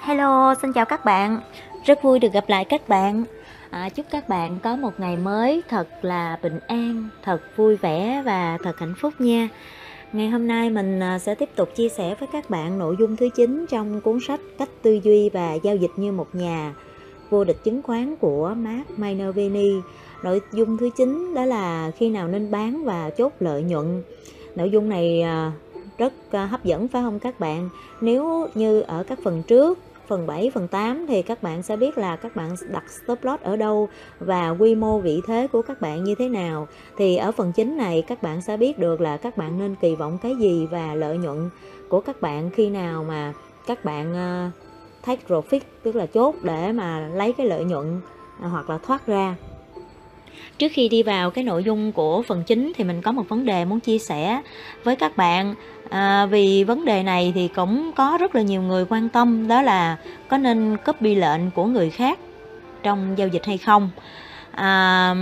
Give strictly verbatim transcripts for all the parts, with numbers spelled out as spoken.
Hello, xin chào các bạn. Rất vui được gặp lại các bạn. À, chúc các bạn có một ngày mới thật là bình an, thật vui vẻ và thật hạnh phúc nha. Ngày hôm nay mình sẽ tiếp tục chia sẻ với các bạn nội dung thứ chín trong cuốn sách Cách tư duy và giao dịch như một nhà vô địch chứng khoán của Mark Minervini. Nội dung thứ chín đó là khi nào nên bán và chốt lợi nhuận. Nội dung này rất hấp dẫn phải không các bạn? Nếu như ở các phần trước, phần bảy, phần tám thì các bạn sẽ biết là các bạn đặt stop loss ở đâu và quy mô vị thế của các bạn như thế nào. Thì ở phần chín này các bạn sẽ biết được là các bạn nên kỳ vọng cái gì và lợi nhuận của các bạn khi nào mà các bạn take profit, tức là chốt để mà lấy cái lợi nhuận hoặc là thoát ra. Trước khi đi vào cái nội dung của phần chính thì mình có một vấn đề muốn chia sẻ với các bạn. À, vì vấn đề này thì cũng có rất là nhiều người quan tâm, đó là có nên copy lệnh của người khác trong giao dịch hay không. À,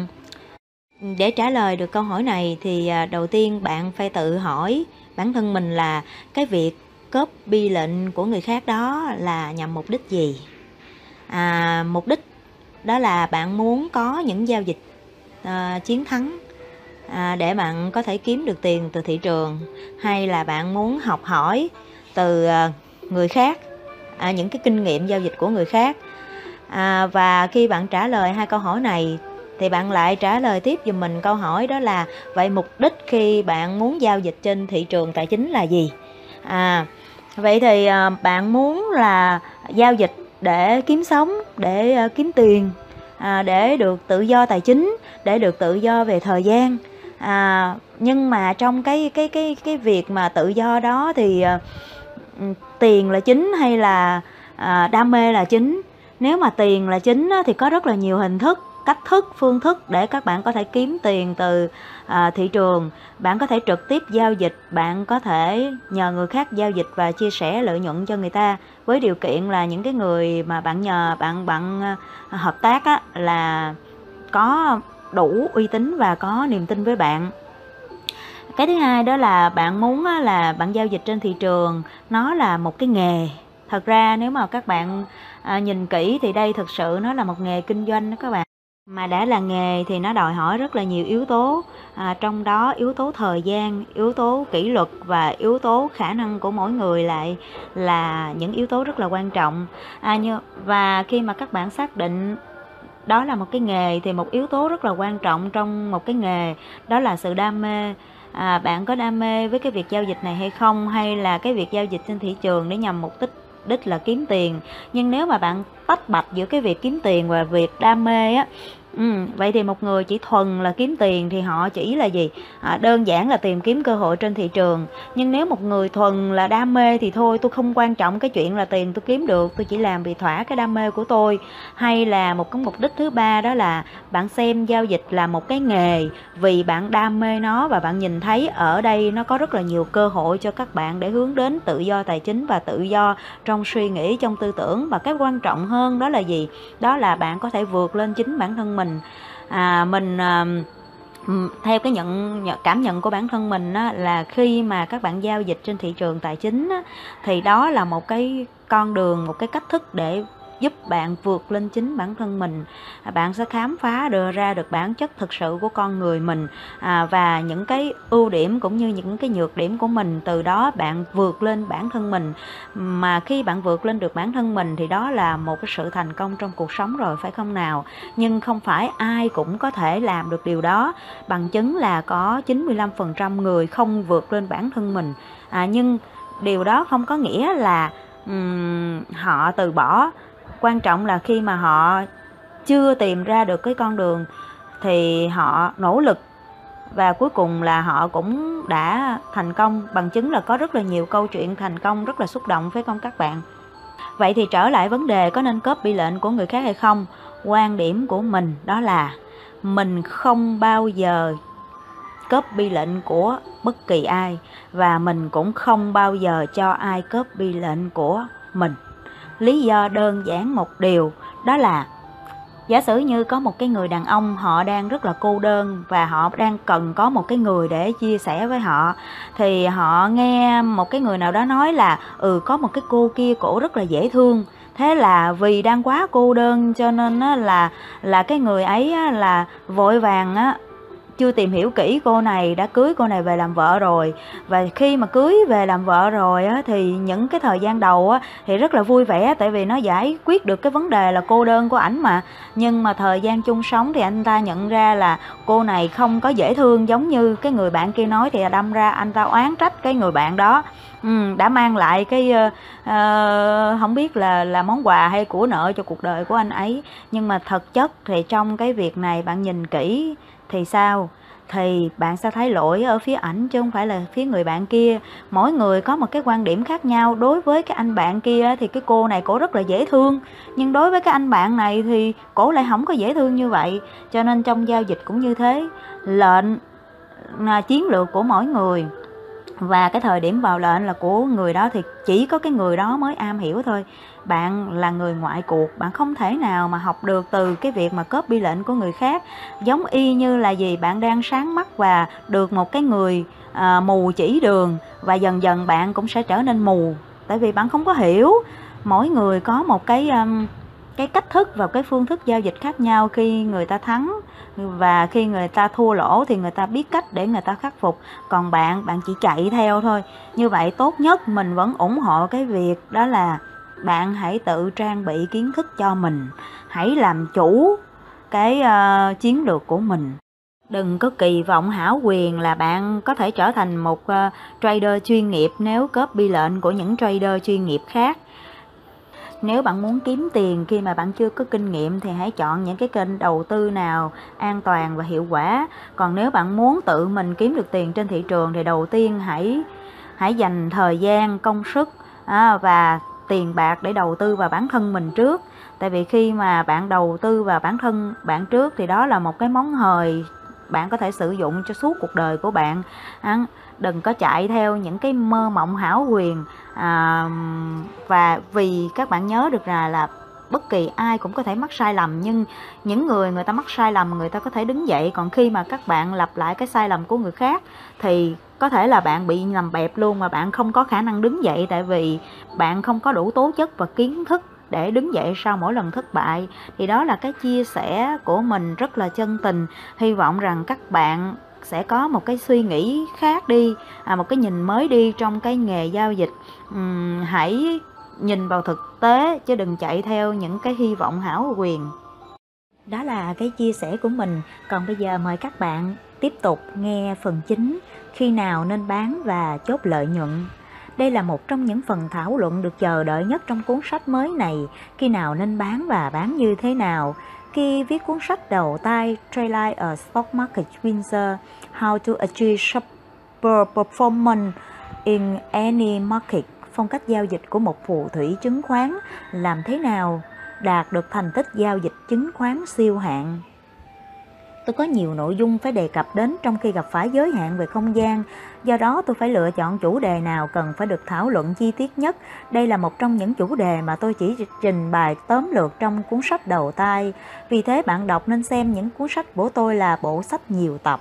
để trả lời được câu hỏi này thì đầu tiên bạn phải tự hỏi bản thân mình là cái việc copy lệnh của người khác đó là nhằm mục đích gì. À, mục đích đó là bạn muốn có những giao dịch à, chiến thắng à, để bạn có thể kiếm được tiền từ thị trường, hay là bạn muốn học hỏi từ à, người khác, à, những cái kinh nghiệm giao dịch của người khác. À, và khi bạn trả lời hai câu hỏi này thì bạn lại trả lời tiếp giùm mình câu hỏi đó là vậy mục đích khi bạn muốn giao dịch trên thị trường tài chính là gì? À, vậy thì à, bạn muốn là giao dịch để kiếm sống, để à, kiếm tiền, à, để được tự do tài chính, để được tự do về thời gian. À, nhưng mà trong cái cái cái cái việc mà tự do đó thì à, tiền là chính hay là à, đam mê là chính? Nếu mà tiền là chính á, thì có rất là nhiều hình thức, cách thức, phương thức để các bạn có thể kiếm tiền từ à, thị trường. Bạn có thể trực tiếp giao dịch, bạn có thể nhờ người khác giao dịch và chia sẻ lợi nhuận cho người ta, với điều kiện là những cái người mà bạn nhờ, bạn bạn hợp tác á, là có đủ uy tín và có niềm tin với bạn. Cái thứ hai đó là bạn muốn á, là bạn giao dịch trên thị trường nó là một cái nghề. Thật ra nếu mà các bạn à, nhìn kỹ thì đây thực sự nó là một nghề kinh doanh đó các bạn. Mà đã là nghề thì nó đòi hỏi rất là nhiều yếu tố, à, trong đó yếu tố thời gian, yếu tố kỷ luật và yếu tố khả năng của mỗi người lại là những yếu tố rất là quan trọng. À, như, và khi mà các bạn xác định đó là một cái nghề thì một yếu tố rất là quan trọng trong một cái nghề đó là sự đam mê. À, bạn có đam mê với cái việc giao dịch này hay không, hay là cái việc giao dịch trên thị trường để nhằm mục đích đích là kiếm tiền. Nhưng nếu mà bạn tách bạch giữa cái việc kiếm tiền và việc đam mê á, ừ, vậy thì một người chỉ thuần là kiếm tiền thì họ chỉ là gì? À, đơn giản là tìm kiếm cơ hội trên thị trường. Nhưng nếu một người thuần là đam mê thì thôi, tôi không quan trọng cái chuyện là tiền tôi kiếm được, tôi chỉ làm vì thỏa cái đam mê của tôi. Hay là một cái mục đích thứ ba đó là bạn xem giao dịch là một cái nghề vì bạn đam mê nó và bạn nhìn thấy ở đây nó có rất là nhiều cơ hội cho các bạn để hướng đến tự do tài chính và tự do trong suy nghĩ, trong tư tưởng. Và cái quan trọng hơn đó là gì? Đó là bạn có thể vượt lên chính bản thân mình. À, mình à, theo cái nhận cảm nhận của bản thân mình á, là khi mà các bạn giao dịch trên thị trường tài chính á, thì đó là một cái con đường, một cái cách thức để giúp bạn vượt lên chính bản thân mình. À, bạn sẽ khám phá đưa ra được bản chất thực sự của con người mình, à, và những cái ưu điểm cũng như những cái nhược điểm của mình. Từ đó bạn vượt lên bản thân mình. Mà khi bạn vượt lên được bản thân mình thì đó là một cái sự thành công trong cuộc sống rồi, phải không nào? Nhưng không phải ai cũng có thể làm được điều đó. Bằng chứng là có chín mươi lăm phần trăm người không vượt lên bản thân mình. À, nhưng điều đó không có nghĩa là um, họ từ bỏ. Quan trọng là khi mà họ chưa tìm ra được cái con đường thì họ nỗ lực và cuối cùng là họ cũng đã thành công. Bằng chứng là có rất là nhiều câu chuyện thành công rất là xúc động, phải không các bạn? Vậy thì trở lại vấn đề có nên copy lệnh của người khác hay không? Quan điểm của mình đó là mình không bao giờ copy lệnh của bất kỳ ai, và mình cũng không bao giờ cho ai copy lệnh của mình. Lý do đơn giản một điều, đó là Giả sử như có một cái người đàn ông họ đang rất là cô đơn và họ đang cần có một cái người để chia sẻ với họ, thì họ nghe một cái người nào đó nói là ừ có một cái cô kia cổ rất là dễ thương. Thế là vì đang quá cô đơn cho nên á, là là cái người ấy á, là vội vàng á, chưa tìm hiểu kỹ cô này, đã cưới cô này về làm vợ rồi. Và khi mà cưới về làm vợ rồi á, thì những cái thời gian đầu á, thì rất là vui vẻ, tại vì nó giải quyết được cái vấn đề là cô đơn của ảnh mà. Nhưng mà thời gian chung sống thì anh ta nhận ra là cô này không có dễ thương giống như cái người bạn kia nói, thì đâm ra anh ta oán trách cái người bạn đó. Ừ, đã mang lại cái uh, uh, không biết là là món quà hay của nợ cho cuộc đời của anh ấy. Nhưng mà thực chất thì trong cái việc này bạn nhìn kỹ thì sao? Thì bạn sẽ thấy lỗi ở phía ảnh chứ không phải là phía người bạn kia. Mỗi người có một cái quan điểm khác nhau. Đối với cái anh bạn kia thì cái cô này cổ rất là dễ thương, nhưng đối với cái anh bạn này thì cổ lại không có dễ thương như vậy. Cho nên trong giao dịch cũng như thế, lệnh là chiến lược của mỗi người và cái thời điểm vào lệnh là của người đó, thì chỉ có cái người đó mới am hiểu thôi. Bạn là người ngoại cuộc, bạn không thể nào mà học được từ cái việc mà copy lệnh của người khác. Giống y như là gì? Bạn đang sáng mắt và được một cái người à, mù chỉ đường, và dần dần bạn cũng sẽ trở nên mù, tại vì bạn không có hiểu. Mỗi người có một cái um, cái cách thức và cái phương thức giao dịch khác nhau. Khi người ta thắng và khi người ta thua lỗ thì người ta biết cách để người ta khắc phục. Còn bạn, bạn chỉ chạy theo thôi. Như vậy tốt nhất mình vẫn ủng hộ cái việc đó là bạn hãy tự trang bị kiến thức cho mình. Hãy làm chủ cái uh, chiến lược của mình. Đừng có kỳ vọng hão quyền là bạn có thể trở thành một uh, trader chuyên nghiệp nếu copy lệnh của những trader chuyên nghiệp khác. Nếu bạn muốn kiếm tiền khi mà bạn chưa có kinh nghiệm thì hãy chọn những cái kênh đầu tư nào an toàn và hiệu quả. Còn nếu bạn muốn tự mình kiếm được tiền trên thị trường thì đầu tiên hãy hãy dành thời gian, công sức à, và tiền bạc để đầu tư vào bản thân mình trước. Tại vì khi mà bạn đầu tư vào bản thân bạn trước thì đó là một cái món hời bạn có thể sử dụng cho suốt cuộc đời của bạn. À, đừng có chạy theo những cái mơ mộng hão quyền. À, và vì các bạn nhớ được là là bất kỳ ai cũng có thể mắc sai lầm, nhưng những người người ta mắc sai lầm người ta có thể đứng dậy. Còn khi mà các bạn lặp lại cái sai lầm của người khác thì có thể là bạn bị làm bẹp luôn, mà bạn không có khả năng đứng dậy, tại vì bạn không có đủ tố chất và kiến thức để đứng dậy sau mỗi lần thất bại. Thì đó là cái chia sẻ của mình rất là chân tình. Hy vọng rằng các bạn sẽ có một cái suy nghĩ khác đi, à, một cái nhìn mới đi trong cái nghề giao dịch. Uhm, hãy nhìn vào thực tế chứ đừng chạy theo những cái hy vọng hão quyền. Đó là cái chia sẻ của mình. Còn bây giờ mời các bạn tiếp tục nghe phần chính, khi nào nên bán và chốt lợi nhuận. Đây là một trong những phần thảo luận được chờ đợi nhất trong cuốn sách mới này, khi nào nên bán và bán như thế nào. Khi viết cuốn sách đầu tay Trade Like a Stock Market Winner, How to Achieve Super Performance in Any Market, phong cách giao dịch của một phù thủy chứng khoán, làm thế nào đạt được thành tích giao dịch chứng khoán siêu hạng. Tôi có nhiều nội dung phải đề cập đến trong khi gặp phải giới hạn về không gian, do đó tôi phải lựa chọn chủ đề nào cần phải được thảo luận chi tiết nhất. Đây là một trong những chủ đề mà tôi chỉ trình bày tóm lược trong cuốn sách đầu tay. Vì thế bạn đọc nên xem những cuốn sách của tôi là bộ sách nhiều tập.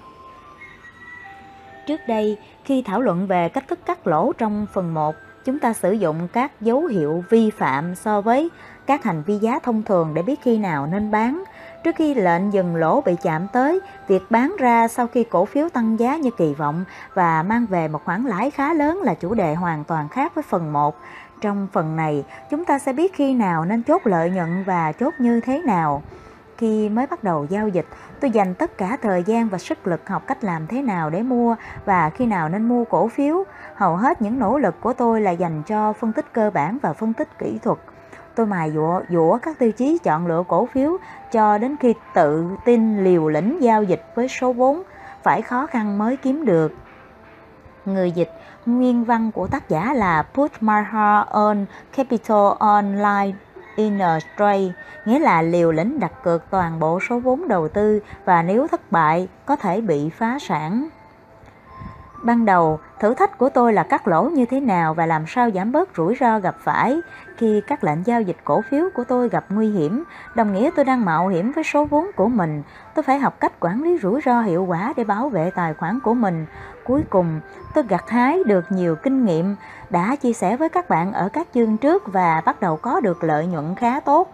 Trước đây, khi thảo luận về cách thức cắt lỗ trong phần một, chúng ta sử dụng các dấu hiệu vi phạm so với các hành vi giá thông thường để biết khi nào nên bán. Trước khi lệnh dừng lỗ bị chạm tới, việc bán ra sau khi cổ phiếu tăng giá như kỳ vọng và mang về một khoản lãi khá lớn là chủ đề hoàn toàn khác với phần một. Trong phần này, chúng ta sẽ biết khi nào nên chốt lợi nhuận và chốt như thế nào. Khi mới bắt đầu giao dịch, tôi dành tất cả thời gian và sức lực học cách làm thế nào để mua và khi nào nên mua cổ phiếu. Hầu hết những nỗ lực của tôi là dành cho phân tích cơ bản và phân tích kỹ thuật. Tôi mài dũa, dũa các tiêu chí chọn lựa cổ phiếu cho đến khi tự tin liều lĩnh giao dịch với số vốn phải khó khăn mới kiếm được. Người dịch nguyên văn của tác giả là Put my hard earned capital online in a trade, nghĩa là liều lĩnh đặt cược toàn bộ số vốn đầu tư và nếu thất bại có thể bị phá sản. Ban đầu, thử thách của tôi là cắt lỗ như thế nào và làm sao giảm bớt rủi ro gặp phải. Khi các lệnh giao dịch cổ phiếu của tôi gặp nguy hiểm, đồng nghĩa tôi đang mạo hiểm với số vốn của mình. Tôi phải học cách quản lý rủi ro hiệu quả để bảo vệ tài khoản của mình. Cuối cùng, tôi gặt hái được nhiều kinh nghiệm, đã chia sẻ với các bạn ở các chương trước và bắt đầu có được lợi nhuận khá tốt.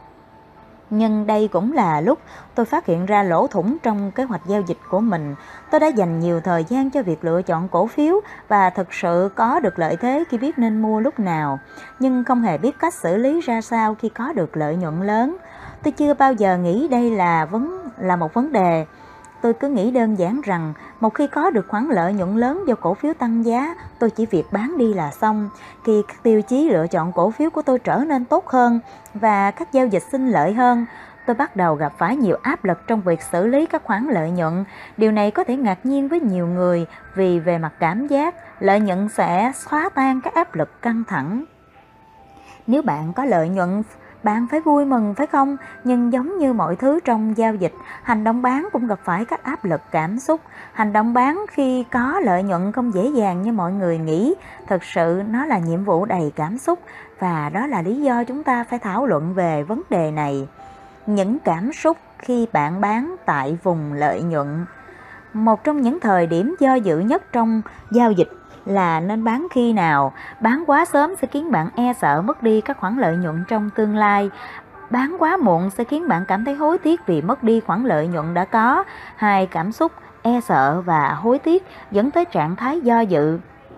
Nhưng đây cũng là lúc tôi phát hiện ra lỗ thủng trong kế hoạch giao dịch của mình. Tôi đã dành nhiều thời gian cho việc lựa chọn cổ phiếu và thực sự có được lợi thế khi biết nên mua lúc nào, nhưng không hề biết cách xử lý ra sao khi có được lợi nhuận lớn. Tôi chưa bao giờ nghĩ đây là vấn là một vấn đề. Tôi cứ nghĩ đơn giản rằng một khi có được khoản lợi nhuận lớn do cổ phiếu tăng giá, tôi chỉ việc bán đi là xong. Khi các tiêu chí lựa chọn cổ phiếu của tôi trở nên tốt hơn và các giao dịch sinh lợi hơn, tôi bắt đầu gặp phải nhiều áp lực trong việc xử lý các khoản lợi nhuận. Điều này có thể ngạc nhiên với nhiều người vì về mặt cảm giác, lợi nhuận sẽ xóa tan các áp lực căng thẳng. Nếu bạn có lợi nhuận, bạn phải vui mừng phải không? Nhưng giống như mọi thứ trong giao dịch, hành động bán cũng gặp phải các áp lực cảm xúc. Hành động bán khi có lợi nhuận không dễ dàng như mọi người nghĩ. Thực sự nó là nhiệm vụ đầy cảm xúc và đó là lý do chúng ta phải thảo luận về vấn đề này. Những cảm xúc khi bạn bán tại vùng lợi nhuận. Một trong những thời điểm do dự nhất trong giao dịch là nên bán khi nào. Bán quá sớm sẽ khiến bạn e sợ mất đi các khoản lợi nhuận trong tương lai. Bán quá muộn sẽ khiến bạn cảm thấy hối tiếc vì mất đi khoản lợi nhuận đã có. Hai cảm xúc e sợ và hối tiếc dẫn tới trạng thái do dự.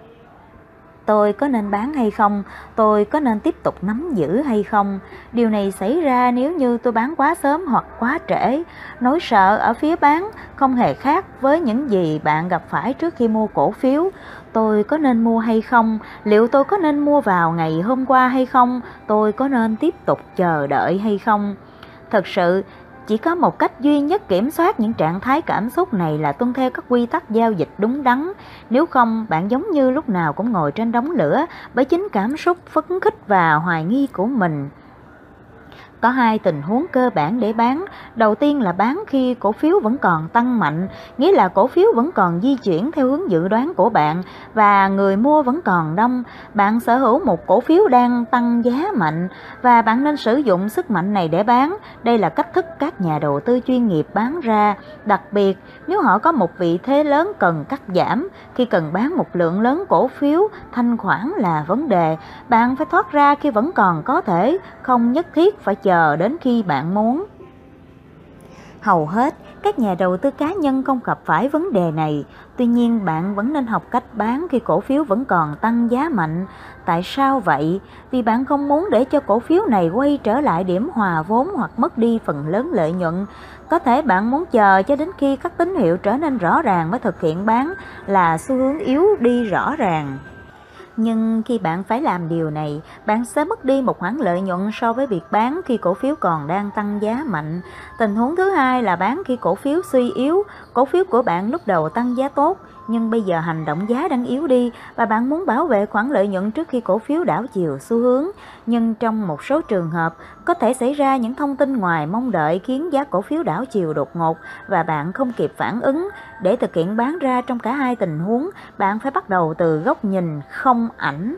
Tôi có nên bán hay không? Tôi có nên tiếp tục nắm giữ hay không? Điều này xảy ra nếu như tôi bán quá sớm hoặc quá trễ. Nỗi sợ ở phía bán không hề khác với những gì bạn gặp phải trước khi mua cổ phiếu. Tôi có nên mua hay không? Liệu tôi có nên mua vào ngày hôm qua hay không? Tôi có nên tiếp tục chờ đợi hay không? Thật sự, chỉ có một cách duy nhất kiểm soát những trạng thái cảm xúc này là tuân theo các quy tắc giao dịch đúng đắn. Nếu không, bạn giống như lúc nào cũng ngồi trên đống lửa bởi chính cảm xúc phấn khích và hoài nghi của mình. Có hai tình huống cơ bản để bán. Đầu tiên là bán khi cổ phiếu vẫn còn tăng mạnh, nghĩa là cổ phiếu vẫn còn di chuyển theo hướng dự đoán của bạn và người mua vẫn còn đông. Bạn sở hữu một cổ phiếu đang tăng giá mạnh và bạn nên sử dụng sức mạnh này để bán. Đây là cách thức các nhà đầu tư chuyên nghiệp bán ra, đặc biệt nếu họ có một vị thế lớn cần cắt giảm. Khi cần bán một lượng lớn cổ phiếu, thanh khoản là vấn đề. Bạn phải thoát ra khi vẫn còn có thể, không nhất thiết phải chờ đến khi bạn muốn. Hầu hết các nhà đầu tư cá nhân không gặp phải vấn đề này. Tuy nhiên, bạn vẫn nên học cách bán khi cổ phiếu vẫn còn tăng giá mạnh. Tại sao vậy? Vì bạn không muốn để cho cổ phiếu này quay trở lại điểm hòa vốn hoặc mất đi phần lớn lợi nhuận. Có thể bạn muốn chờ cho đến khi các tín hiệu trở nên rõ ràng mới thực hiện bán, là xu hướng yếu đi rõ ràng. Nhưng khi bạn phải làm điều này, bạn sẽ mất đi một khoản lợi nhuận so với việc bán khi cổ phiếu còn đang tăng giá mạnh. Tình huống thứ hai là bán khi cổ phiếu suy yếu. Cổ phiếu của bạn lúc đầu tăng giá tốt, nhưng bây giờ hành động giá đang yếu đi và bạn muốn bảo vệ khoản lợi nhuận trước khi cổ phiếu đảo chiều xu hướng. Nhưng trong một số trường hợp, có thể xảy ra những thông tin ngoài mong đợi khiến giá cổ phiếu đảo chiều đột ngột và bạn không kịp phản ứng. Để thực hiện bán ra trong cả hai tình huống, bạn phải bắt đầu từ góc nhìn không ảnh.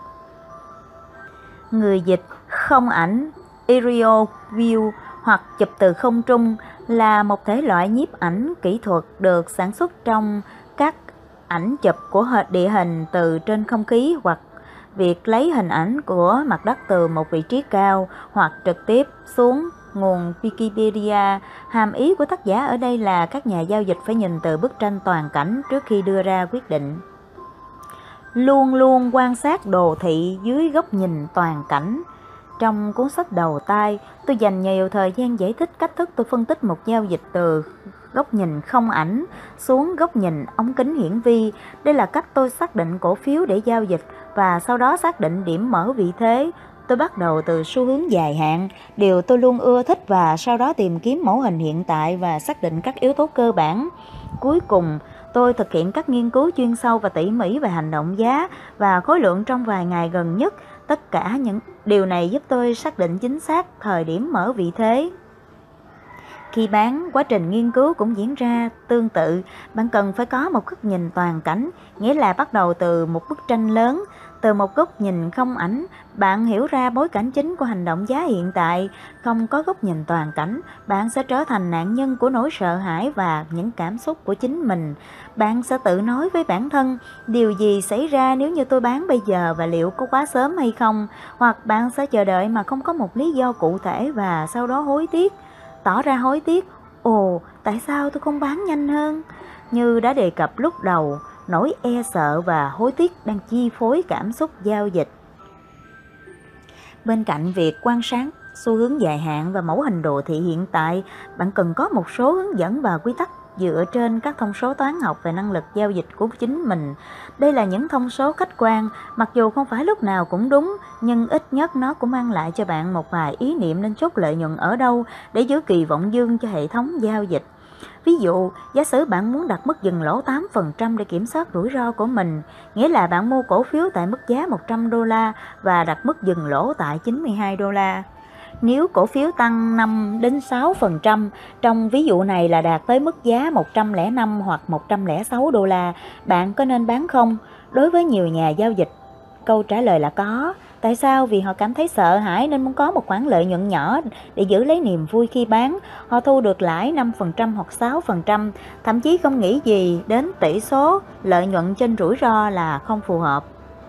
Người dịch không ảnh, aerial view hoặc chụp từ không trung là một thể loại nhiếp ảnh kỹ thuật được sản xuất trong các ảnh chụp của địa hình từ trên không khí, hoặc việc lấy hình ảnh của mặt đất từ một vị trí cao hoặc trực tiếp xuống. Nguồn Wikipedia. Hàm ý của tác giả ở đây là các nhà giao dịch phải nhìn từ bức tranh toàn cảnh trước khi đưa ra quyết định. Luôn luôn quan sát đồ thị dưới góc nhìn toàn cảnh. Trong cuốn sách đầu tay, tôi dành nhiều thời gian giải thích cách thức tôi phân tích một giao dịch từ góc nhìn không ảnh xuống góc nhìn ống kính hiển vi. Đây là cách tôi xác định cổ phiếu để giao dịch và sau đó xác định điểm mở vị thế. Tôi bắt đầu từ xu hướng dài hạn, điều tôi luôn ưa thích, và sau đó tìm kiếm mẫu hình hiện tại và xác định các yếu tố cơ bản. Cuối cùng, tôi thực hiện các nghiên cứu chuyên sâu và tỉ mỉ về hành động giá và khối lượng trong vài ngày gần nhất. Tất cả những điều này giúp tôi xác định chính xác thời điểm mở vị thế. Khi bán, quá trình nghiên cứu cũng diễn ra tương tự. Bạn cần phải có một góc nhìn toàn cảnh, nghĩa là bắt đầu từ một bức tranh lớn. Từ một góc nhìn không ảnh, bạn hiểu ra bối cảnh chính của hành động giá hiện tại. Không có góc nhìn toàn cảnh, bạn sẽ trở thành nạn nhân của nỗi sợ hãi và những cảm xúc của chính mình. Bạn sẽ tự nói với bản thân, điều gì xảy ra nếu như tôi bán bây giờ và liệu có quá sớm hay không? Hoặc bạn sẽ chờ đợi mà không có một lý do cụ thể và sau đó hối tiếc. Tỏ ra hối tiếc, ồ, tại sao tôi không bán nhanh hơn? Như đã đề cập lúc đầu, nỗi e sợ và hối tiếc đang chi phối cảm xúc giao dịch. Bên cạnh việc quan sát xu hướng dài hạn và mẫu hình đồ thị hiện tại, bạn cần có một số hướng dẫn và quy tắc dựa trên các thông số toán học về năng lực giao dịch của chính mình. Đây là những thông số khách quan, mặc dù không phải lúc nào cũng đúng, nhưng ít nhất nó cũng mang lại cho bạn một vài ý niệm nên chốt lợi nhuận ở đâu để giữ kỳ vọng dương cho hệ thống giao dịch. Ví dụ, giả sử bạn muốn đặt mức dừng lỗ tám phần trăm để kiểm soát rủi ro của mình, nghĩa là bạn mua cổ phiếu tại mức giá một trăm đô la và đặt mức dừng lỗ tại chín mươi hai đô la. Nếu cổ phiếu tăng năm đến sáu phần trăm, trong ví dụ này là đạt tới mức giá một trăm lẻ năm hoặc một trăm lẻ sáu đô la, bạn có nên bán không? Đối với nhiều nhà giao dịch, câu trả lời là có. Tại sao? Vì họ cảm thấy sợ hãi nên muốn có một khoản lợi nhuận nhỏ để giữ lấy niềm vui khi bán. Họ thu được lãi năm phần trăm hoặc sáu phần trăm, thậm chí không nghĩ gì đến tỷ số lợi nhuận trên rủi ro là không phù hợp.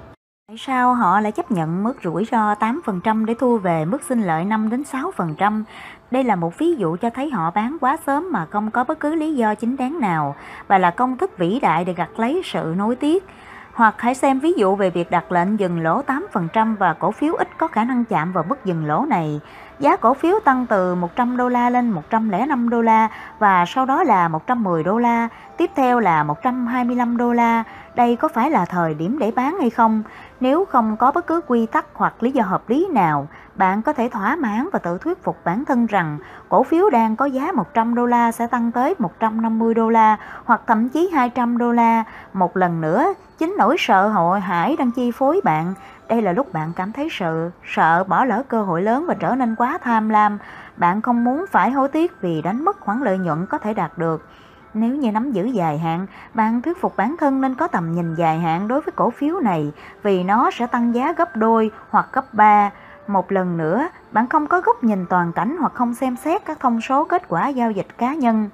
Tại sao họ lại chấp nhận mức rủi ro tám phần trăm để thu về mức sinh lợi năm đến sáu phần trăm? Đây là một ví dụ cho thấy họ bán quá sớm mà không có bất cứ lý do chính đáng nào và là công thức vĩ đại để gặt lấy sự nối tiếc. Hoặc hãy xem ví dụ về việc đặt lệnh dừng lỗ tám phần trăm và cổ phiếu ít có khả năng chạm vào mức dừng lỗ này. Giá cổ phiếu tăng từ một trăm đô la lên một trăm lẻ năm đô la và sau đó là một trăm mười đô la, tiếp theo là một trăm hai mươi lăm đô la. Đây có phải là thời điểm để bán hay không? Nếu không có bất cứ quy tắc hoặc lý do hợp lý nào, bạn có thể thỏa mãn và tự thuyết phục bản thân rằng cổ phiếu đang có giá một trăm đô la sẽ tăng tới một trăm năm mươi đô la hoặc thậm chí hai trăm đô la. Một lần nữa, chính nỗi sợ hội hãi đang chi phối bạn. Đây là lúc bạn cảm thấy sợ, sợ bỏ lỡ cơ hội lớn và trở nên quá tham lam. Bạn không muốn phải hối tiếc vì đánh mất khoản lợi nhuận có thể đạt được. Nếu như nắm giữ dài hạn, bạn thuyết phục bản thân nên có tầm nhìn dài hạn đối với cổ phiếu này vì nó sẽ tăng giá gấp đôi hoặc gấp ba. Một lần nữa, bạn không có góc nhìn toàn cảnh hoặc không xem xét các thông số kết quả giao dịch cá nhân.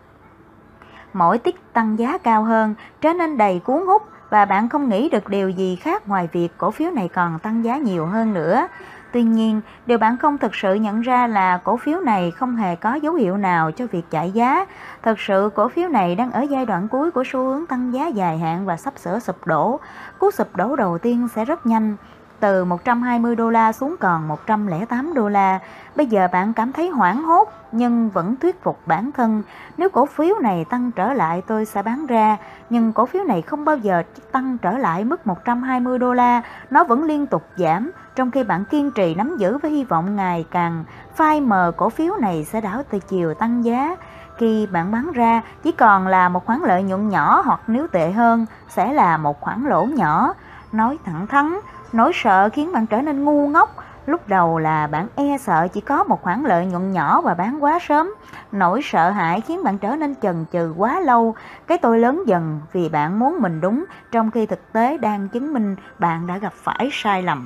Mỗi tick tăng giá cao hơn, trở nên đầy cuốn hút và bạn không nghĩ được điều gì khác ngoài việc cổ phiếu này còn tăng giá nhiều hơn nữa. Tuy nhiên, điều bạn không thực sự nhận ra là cổ phiếu này không hề có dấu hiệu nào cho việc chạy giá. Thực sự, cổ phiếu này đang ở giai đoạn cuối của xu hướng tăng giá dài hạn và sắp sửa sụp đổ. Cú sụp đổ đầu tiên sẽ rất nhanh, từ một trăm hai mươi đô la xuống còn một trăm lẻ tám đô la. Bây giờ bạn cảm thấy hoảng hốt nhưng vẫn thuyết phục bản thân, nếu cổ phiếu này tăng trở lại tôi sẽ bán ra, nhưng cổ phiếu này không bao giờ tăng trở lại mức một trăm hai mươi đô la, nó vẫn liên tục giảm, trong khi bạn kiên trì nắm giữ với hy vọng ngày càng phai mờ cổ phiếu này sẽ đảo từ chiều tăng giá. Khi bạn bán ra, chỉ còn là một khoản lợi nhuận nhỏ hoặc nếu tệ hơn, sẽ là một khoản lỗ nhỏ. Nói thẳng thắn, nỗi sợ khiến bạn trở nên ngu ngốc. Lúc đầu là bạn e sợ chỉ có một khoản lợi nhuận nhỏ và bán quá sớm. Nỗi sợ hãi khiến bạn trở nên chần chừ quá lâu. Cái tôi lớn dần vì bạn muốn mình đúng, trong khi thực tế đang chứng minh bạn đã gặp phải sai lầm.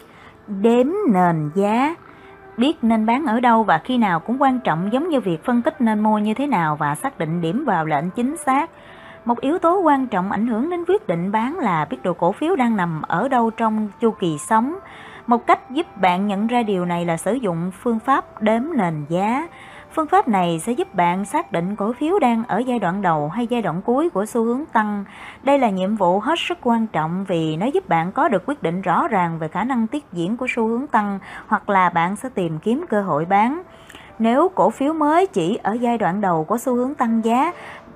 Đếm nền giá. Biết nên bán ở đâu và khi nào cũng quan trọng, giống như việc phân tích nên mua như thế nào và xác định điểm vào lệnh chính xác. Một yếu tố quan trọng ảnh hưởng đến quyết định bán là biết độ cổ phiếu đang nằm ở đâu trong chu kỳ sống. Một cách giúp bạn nhận ra điều này là sử dụng phương pháp đếm nền giá. Phương pháp này sẽ giúp bạn xác định cổ phiếu đang ở giai đoạn đầu hay giai đoạn cuối của xu hướng tăng. Đây là nhiệm vụ hết sức quan trọng vì nó giúp bạn có được quyết định rõ ràng về khả năng tiếp diễn của xu hướng tăng, hoặc là bạn sẽ tìm kiếm cơ hội bán. Nếu cổ phiếu mới chỉ ở giai đoạn đầu của xu hướng tăng giá,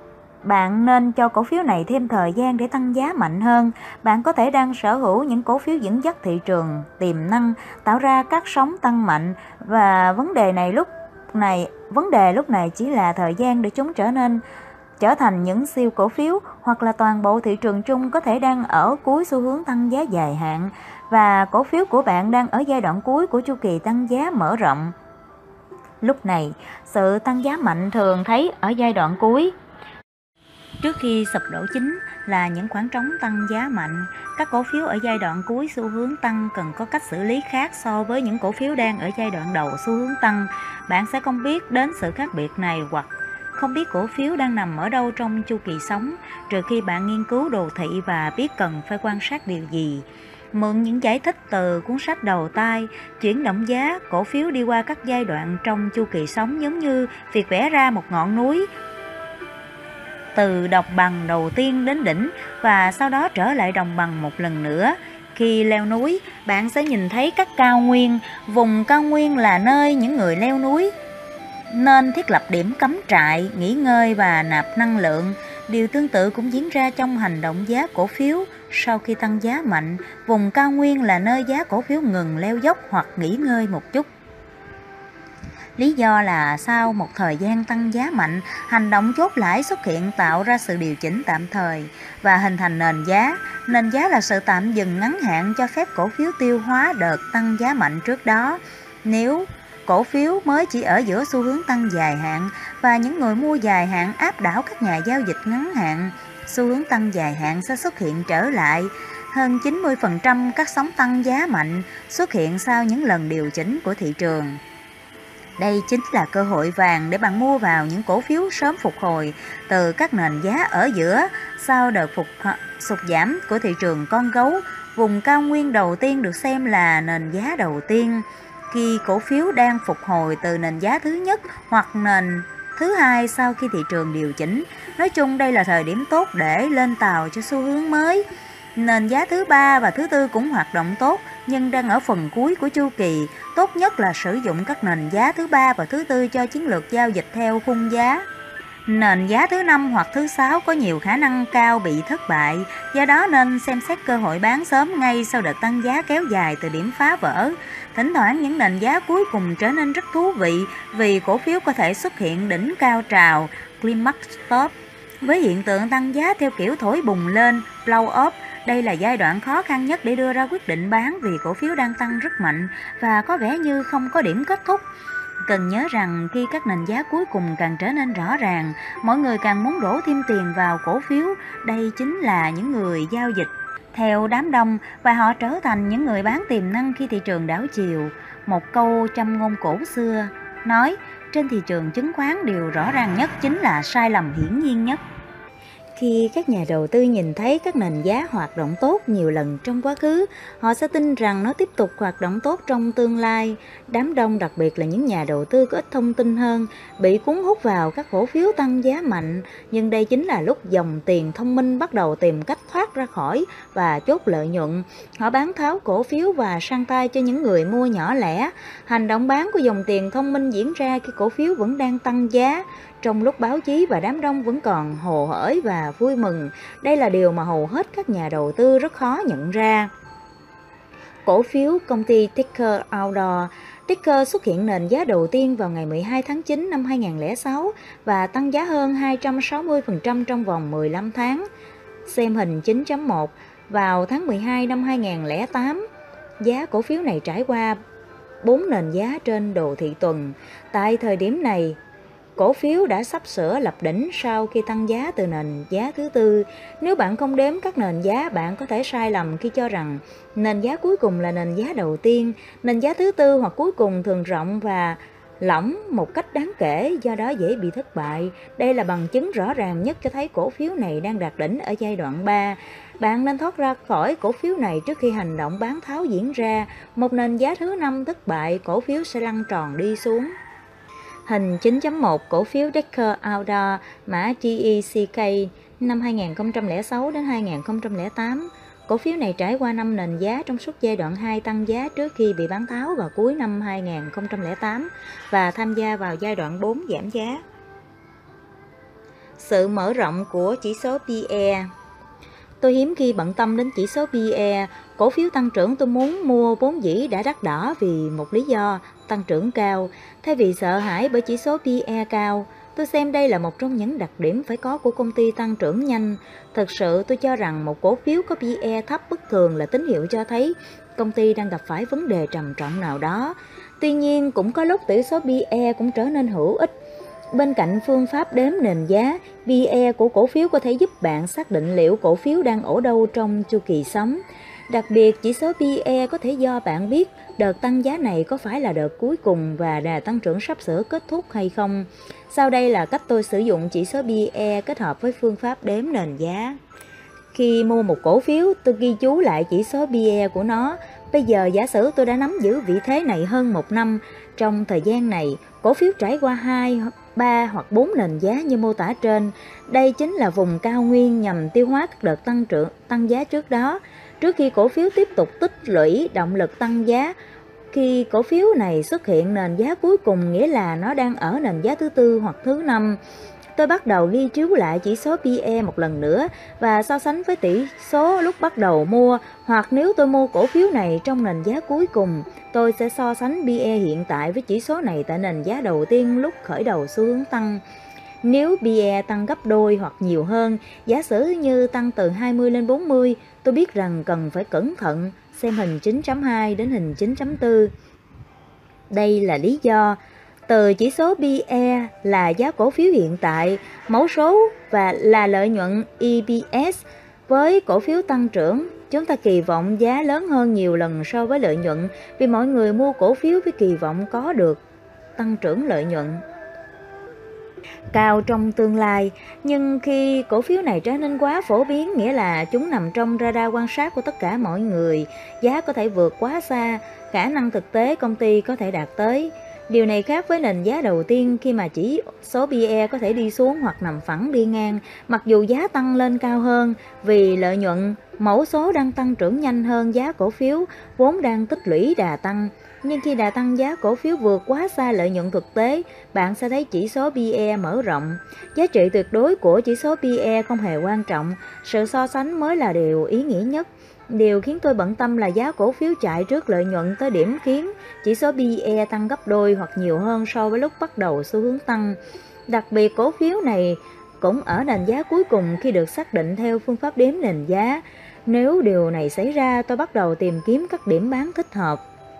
bạn nên cho cổ phiếu này thêm thời gian để tăng giá mạnh hơn. Bạn có thể đang sở hữu những cổ phiếu dẫn dắt thị trường, tiềm năng, tạo ra các sóng tăng mạnh, và vấn đề này lúc này, vấn đề lúc này chỉ là thời gian để chúng trở nên trở thành những siêu cổ phiếu, hoặc là toàn bộ thị trường chung có thể đang ở cuối xu hướng tăng giá dài hạn và cổ phiếu của bạn đang ở giai đoạn cuối của chu kỳ tăng giá mở rộng. Lúc này, sự tăng giá mạnh thường thấy ở giai đoạn cuối. Trước khi sụp đổ chính là những khoảng trống tăng giá mạnh. Các cổ phiếu ở giai đoạn cuối xu hướng tăng cần có cách xử lý khác so với những cổ phiếu đang ở giai đoạn đầu xu hướng tăng. Bạn sẽ không biết đến sự khác biệt này hoặc không biết cổ phiếu đang nằm ở đâu trong chu kỳ sống, trừ khi bạn nghiên cứu đồ thị và biết cần phải quan sát điều gì. Mượn những giải thích từ cuốn sách đầu tay, chuyển động giá cổ phiếu đi qua các giai đoạn trong chu kỳ sống giống như việc vẽ ra một ngọn núi từ đồng bằng đầu tiên đến đỉnh và sau đó trở lại đồng bằng một lần nữa. Khi leo núi, bạn sẽ nhìn thấy các cao nguyên. Vùng cao nguyên là nơi những người leo núi nên thiết lập điểm cắm trại, nghỉ ngơi và nạp năng lượng. Điều tương tự cũng diễn ra trong hành động giá cổ phiếu. Sau khi tăng giá mạnh, vùng cao nguyên là nơi giá cổ phiếu ngừng leo dốc hoặc nghỉ ngơi một chút. Lý do là sau một thời gian tăng giá mạnh, hành động chốt lãi xuất hiện tạo ra sự điều chỉnh tạm thời và hình thành nền giá. Nền giá là sự tạm dừng ngắn hạn cho phép cổ phiếu tiêu hóa đợt tăng giá mạnh trước đó. Nếu cổ phiếu mới chỉ ở giữa xu hướng tăng dài hạn và những người mua dài hạn áp đảo các nhà giao dịch ngắn hạn, xu hướng tăng dài hạn sẽ xuất hiện trở lại. Hơn chín mươi phần trăm các sóng tăng giá mạnh xuất hiện sau những lần điều chỉnh của thị trường. Đây chính là cơ hội vàng để bạn mua vào những cổ phiếu sớm phục hồi từ các nền giá ở giữa sau đợt phục sụt giảm của thị trường con gấu. Vùng cao nguyên đầu tiên được xem là nền giá đầu tiên khi cổ phiếu đang phục hồi từ nền giá thứ nhất hoặc nền thứ hai sau khi thị trường điều chỉnh. Nói chung đây là thời điểm tốt để lên tàu cho xu hướng mới. Nền giá thứ ba và thứ tư cũng hoạt động tốt nhưng đang ở phần cuối của chu kỳ. Tốt nhất là sử dụng các nền giá thứ ba và thứ tư cho chiến lược giao dịch theo khung giá. Nền giá thứ năm hoặc thứ sáu có nhiều khả năng cao bị thất bại, do đó nên xem xét cơ hội bán sớm ngay sau đợt tăng giá kéo dài từ điểm phá vỡ. Thỉnh thoảng những nền giá cuối cùng trở nên rất thú vị vì cổ phiếu có thể xuất hiện đỉnh cao trào, climax top, với hiện tượng tăng giá theo kiểu thổi bùng lên, blow up. Đây là giai đoạn khó khăn nhất để đưa ra quyết định bán vì cổ phiếu đang tăng rất mạnh và có vẻ như không có điểm kết thúc. Cần nhớ rằng khi các nền giá cuối cùng càng trở nên rõ ràng, mọi người càng muốn đổ thêm tiền vào cổ phiếu. Đây chính là những người giao dịch theo đám đông và họ trở thành những người bán tiềm năng khi thị trường đảo chiều. Một câu châm ngôn cổ xưa nói, trên thị trường chứng khoán điều rõ ràng nhất chính là sai lầm hiển nhiên nhất. Khi các nhà đầu tư nhìn thấy các nền giá hoạt động tốt nhiều lần trong quá khứ, họ sẽ tin rằng nó tiếp tục hoạt động tốt trong tương lai. Đám đông, đặc biệt là những nhà đầu tư có ít thông tin hơn, bị cuốn hút vào các cổ phiếu tăng giá mạnh. Nhưng đây chính là lúc dòng tiền thông minh bắt đầu tìm cách thoát ra khỏi và chốt lợi nhuận. Họ bán tháo cổ phiếu và sang tay cho những người mua nhỏ lẻ. Hành động bán của dòng tiền thông minh diễn ra khi cổ phiếu vẫn đang tăng giá, trong lúc báo chí và đám đông vẫn còn hồ hởi và vui mừng. Đây là điều mà hầu hết các nhà đầu tư rất khó nhận ra. Cổ phiếu công ty Ticker Outdoor. Ticker xuất hiện nền giá đầu tiên vào ngày mười hai tháng chín năm hai nghìn không trăm lẻ sáu và tăng giá hơn hai trăm sáu mươi phần trăm trong vòng mười lăm tháng. Xem hình chín chấm một. Vào tháng mười hai năm hai nghìn không trăm lẻ tám, giá cổ phiếu này trải qua bốn nền giá trên đồ thị tuần. Tại thời điểm này, cổ phiếu đã sắp sửa lập đỉnh sau khi tăng giá từ nền giá thứ tư. Nếu bạn không đếm các nền giá, bạn có thể sai lầm khi cho rằng nền giá cuối cùng là nền giá đầu tiên. Nền giá thứ tư hoặc cuối cùng thường rộng và lỏng một cách đáng kể, do đó dễ bị thất bại. Đây là bằng chứng rõ ràng nhất cho thấy cổ phiếu này đang đạt đỉnh ở giai đoạn ba. Bạn nên thoát ra khỏi cổ phiếu này trước khi hành động bán tháo diễn ra. Một nền giá thứ năm thất bại, cổ phiếu sẽ lăn tròn đi xuống. Hình chín chấm một. Cổ phiếu Ticker Outdoor, mã G E C K, năm hai nghìn không trăm lẻ sáu đến hai nghìn không trăm lẻ tám. Cổ phiếu này trải qua năm nền giá trong suốt giai đoạn hai tăng giá trước khi bị bán tháo vào cuối năm hai nghìn không trăm lẻ tám và tham gia vào giai đoạn bốn giảm giá. Sự mở rộng của chỉ số P E. Tôi hiếm khi bận tâm đến chỉ số P E. Cổ phiếu tăng trưởng tôi muốn mua vốn dĩ đã đắt đỏ vì một lý do, tăng trưởng cao. Thay vì sợ hãi bởi chỉ số P E cao, tôi xem đây là một trong những đặc điểm phải có của công ty tăng trưởng nhanh. Thực sự tôi cho rằng một cổ phiếu có P E thấp bất thường là tín hiệu cho thấy công ty đang gặp phải vấn đề trầm trọng nào đó. Tuy nhiên, cũng có lúc tỷ số pê e cũng trở nên hữu ích. Bên cạnh phương pháp đếm nền giá, pê e của cổ phiếu có thể giúp bạn xác định liệu cổ phiếu đang ở đâu trong chu kỳ sống. Đặc biệt, chỉ số pê e có thể do bạn biết đợt tăng giá này có phải là đợt cuối cùng và đà tăng trưởng sắp sửa kết thúc hay không. Sau đây là cách tôi sử dụng chỉ số pê e kết hợp với phương pháp đếm nền giá. Khi mua một cổ phiếu, tôi ghi chú lại chỉ số pê e của nó. Bây giờ giả sử tôi đã nắm giữ vị thế này hơn một năm. Trong thời gian này, cổ phiếu trải qua hai, ba hoặc bốn nền giá như mô tả trên. Đây chính là vùng cao nguyên nhằm tiêu hóa các đợt tăng trưởng tăng giá trước đó. Trước khi cổ phiếu tiếp tục tích lũy động lực tăng giá, khi cổ phiếu này xuất hiện nền giá cuối cùng nghĩa là nó đang ở nền giá thứ tư hoặc thứ năm. Tôi bắt đầu ghi chú lại chỉ số pê e một lần nữa và so sánh với tỷ số lúc bắt đầu mua, hoặc nếu tôi mua cổ phiếu này trong nền giá cuối cùng, tôi sẽ so sánh pê e hiện tại với chỉ số này tại nền giá đầu tiên lúc khởi đầu xu hướng tăng. Nếu pê e tăng gấp đôi hoặc nhiều hơn, giả sử như tăng từ hai mươi lên bốn mươi, tôi biết rằng cần phải cẩn thận, xem hình chín chấm hai đến hình chín chấm bốn. Đây là lý do. Từ chỉ số pê e là giá cổ phiếu hiện tại, mẫu số và là lợi nhuận e pê ét. Với cổ phiếu tăng trưởng, chúng ta kỳ vọng giá lớn hơn nhiều lần so với lợi nhuận vì mọi người mua cổ phiếu với kỳ vọng có được tăng trưởng lợi nhuận cao trong tương lai. Nhưng khi cổ phiếu này trở nên quá phổ biến, nghĩa là chúng nằm trong radar quan sát của tất cả mọi người, giá có thể vượt quá xa khả năng thực tế công ty có thể đạt tới. Điều này khác với nền giá đầu tiên khi mà chỉ số pê e có thể đi xuống hoặc nằm phẳng đi ngang, mặc dù giá tăng lên cao hơn vì lợi nhuận, mẫu số đang tăng trưởng nhanh hơn giá cổ phiếu vốn đang tích lũy đà tăng. Nhưng khi đà tăng giá cổ phiếu vượt quá xa lợi nhuận thực tế, bạn sẽ thấy chỉ số pê e mở rộng. Giá trị tuyệt đối của chỉ số pê e không hề quan trọng, sự so sánh mới là điều ý nghĩa nhất. Điều khiến tôi bận tâm là giá cổ phiếu chạy trước lợi nhuận tới điểm khiến chỉ số pê e tăng gấp đôi hoặc nhiều hơn so với lúc bắt đầu xu hướng tăng. Đặc biệt, cổ phiếu này cũng ở nền giá cuối cùng khi được xác định theo phương pháp đếm nền giá. Nếu điều này xảy ra, tôi bắt đầu tìm kiếm các điểm bán thích hợp.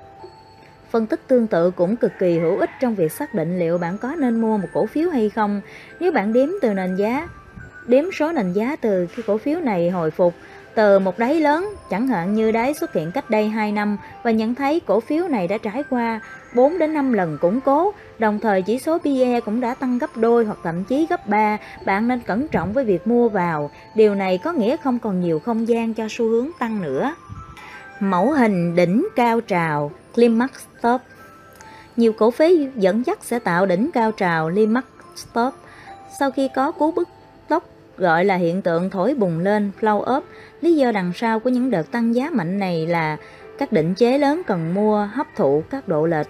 Phân tích tương tự cũng cực kỳ hữu ích trong việc xác định liệu bạn có nên mua một cổ phiếu hay không. Nếu bạn đếm từ nền giá, đếm số nền giá từ khi cổ phiếu này hồi phục từ một đáy lớn, chẳng hạn như đáy xuất hiện cách đây hai năm, và nhận thấy cổ phiếu này đã trải qua bốn đến năm lần củng cố, đồng thời chỉ số pê e cũng đã tăng gấp đôi hoặc thậm chí gấp ba, bạn nên cẩn trọng với việc mua vào. Điều này có nghĩa không còn nhiều không gian cho xu hướng tăng nữa. Mẫu hình đỉnh cao trào Climax Top. Nhiều cổ phiếu dẫn dắt sẽ tạo đỉnh cao trào Climax Top sau khi có cú bứt tốc gọi là hiện tượng thổi bùng lên flow up. Lý do đằng sau của những đợt tăng giá mạnh này là các định chế lớn cần mua hấp thụ các độ lệch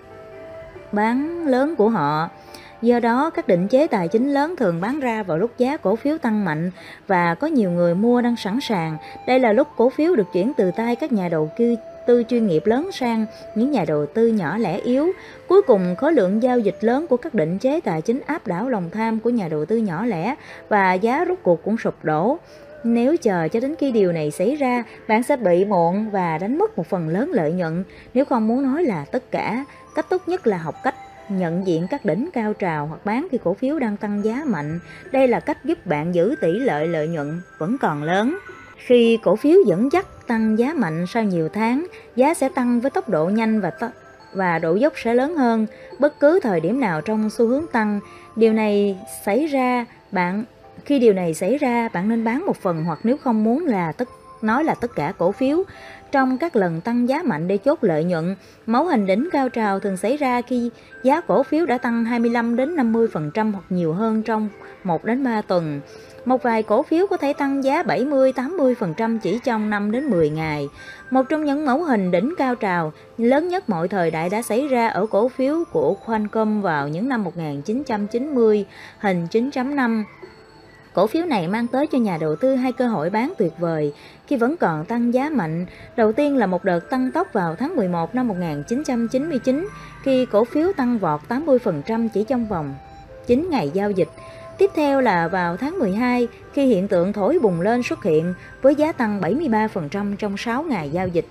bán lớn của họ. Do đó, các định chế tài chính lớn thường bán ra vào lúc giá cổ phiếu tăng mạnh và có nhiều người mua đang sẵn sàng. Đây là lúc cổ phiếu được chuyển từ tay các nhà đầu tư chuyên nghiệp lớn sang những nhà đầu tư nhỏ lẻ yếu. Cuối cùng, khối lượng giao dịch lớn của các định chế tài chính áp đảo lòng tham của nhà đầu tư nhỏ lẻ và giá rút cuộc cũng sụp đổ. Nếu chờ cho đến khi điều này xảy ra, bạn sẽ bị muộn và đánh mất một phần lớn lợi nhuận. Nếu không muốn nói là tất cả, cách tốt nhất là học cách nhận diện các đỉnh cao trào hoặc bán khi cổ phiếu đang tăng giá mạnh. Đây là cách giúp bạn giữ tỷ lệ lợi nhuận vẫn còn lớn. Khi cổ phiếu dẫn dắt tăng giá mạnh sau nhiều tháng, giá sẽ tăng với tốc độ nhanh và t- và độ dốc sẽ lớn hơn bất cứ thời điểm nào trong xu hướng tăng. Điều này xảy ra, bạn khi điều này xảy ra, bạn nên bán một phần, hoặc nếu không muốn là tất nói là tất cả cổ phiếu trong các lần tăng giá mạnh để chốt lợi nhuận. Mẫu hình đỉnh cao trào thường xảy ra khi giá cổ phiếu đã tăng hai mươi lăm đến năm mươi phần trăm hoặc nhiều hơn trong một đến ba tuần. Một vài cổ phiếu có thể tăng giá bảy mươi đến tám mươi phần trăm chỉ trong năm đến mười ngày. Một trong những mẫu hình đỉnh cao trào lớn nhất mọi thời đại đã xảy ra ở cổ phiếu của Qualcomm vào những năm một nghìn chín trăm chín mươi, hình chín chấm năm. Cổ phiếu này mang tới cho nhà đầu tư hai cơ hội bán tuyệt vời khi vẫn còn tăng giá mạnh. Đầu tiên là một đợt tăng tốc vào tháng mười một năm một nghìn chín trăm chín mươi chín khi cổ phiếu tăng vọt tám mươi phần trăm chỉ trong vòng chín ngày giao dịch. Tiếp theo là vào tháng mười hai khi hiện tượng thổi bùng lên xuất hiện với giá tăng bảy mươi ba phần trăm trong sáu ngày giao dịch.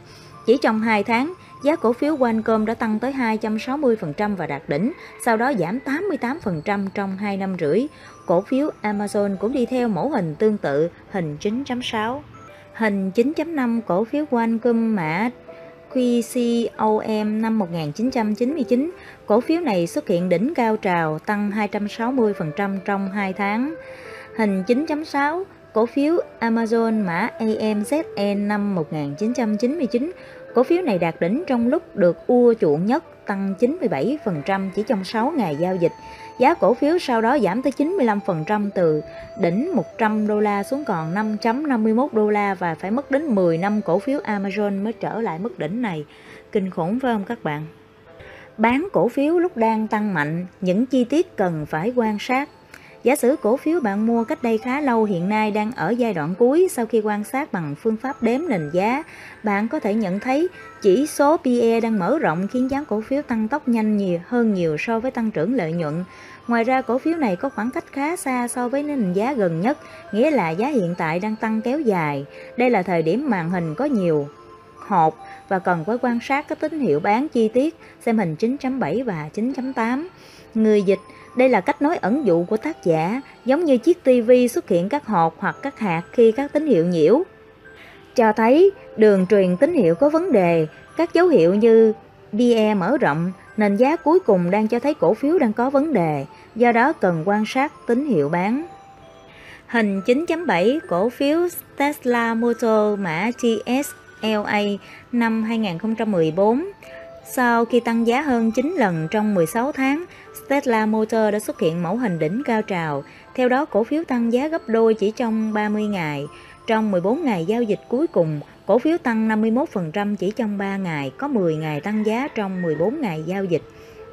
Chỉ trong hai tháng, giá cổ phiếu Qualcomm đã tăng tới hai trăm sáu mươi phần trăm và đạt đỉnh, sau đó giảm tám mươi tám phần trăm trong hai năm rưỡi. Cổ phiếu Amazon cũng đi theo mẫu hình tương tự, hình chín chấm sáu. Hình chín chấm năm cổ phiếu Qualcomm mã quy xê o em năm một nghìn chín trăm chín mươi chín, cổ phiếu này xuất hiện đỉnh cao trào tăng hai trăm sáu mươi phần trăm trong hai tháng. Hình chín chấm sáu cổ phiếu Amazon mã a em zét en năm một nghìn chín trăm chín mươi chín, cổ phiếu này đạt đỉnh trong lúc được ưa chuộng nhất, tăng chín mươi bảy phần trăm chỉ trong sáu ngày giao dịch. Giá cổ phiếu sau đó giảm tới chín mươi lăm phần trăm từ đỉnh một trăm đô la xuống còn năm phẩy năm mươi mốt đô la và phải mất đến mười năm cổ phiếu Amazon mới trở lại mức đỉnh này. Kinh khủng phải không các bạn? Bán cổ phiếu lúc đang tăng mạnh, những chi tiết cần phải quan sát. Giả sử cổ phiếu bạn mua cách đây khá lâu hiện nay đang ở giai đoạn cuối, sau khi quan sát bằng phương pháp đếm nền giá, bạn có thể nhận thấy chỉ số pê e đang mở rộng khiến giá cổ phiếu tăng tốc nhanh nhiều hơn nhiều so với tăng trưởng lợi nhuận. Ngoài ra, cổ phiếu này có khoảng cách khá xa so với nền giá gần nhất, nghĩa là giá hiện tại đang tăng kéo dài. Đây là thời điểm màn hình có nhiều hột và cần phải quan sát các tín hiệu bán chi tiết, xem hình chín chấm bảy và chín chấm tám. Người dịch, đây là cách nói ẩn dụ của tác giả, giống như chiếc tivi xuất hiện các hột hoặc các hạt khi các tín hiệu nhiễu, cho thấy đường truyền tín hiệu có vấn đề. Các dấu hiệu như pê e mở rộng, nền giá cuối cùng đang cho thấy cổ phiếu đang có vấn đề, do đó cần quan sát tín hiệu bán. Hình chín chấm bảy cổ phiếu Tesla Motor mã tê ét lờ a năm hai nghìn không trăm mười bốn. Sau khi tăng giá hơn chín lần trong mười sáu tháng, Tesla Motor đã xuất hiện mẫu hình đỉnh cao trào. Theo đó, cổ phiếu tăng giá gấp đôi chỉ trong ba mươi ngày. Trong mười bốn ngày giao dịch cuối cùng, cổ phiếu tăng năm mươi mốt phần trăm chỉ trong ba ngày, có mười ngày tăng giá trong mười bốn ngày giao dịch.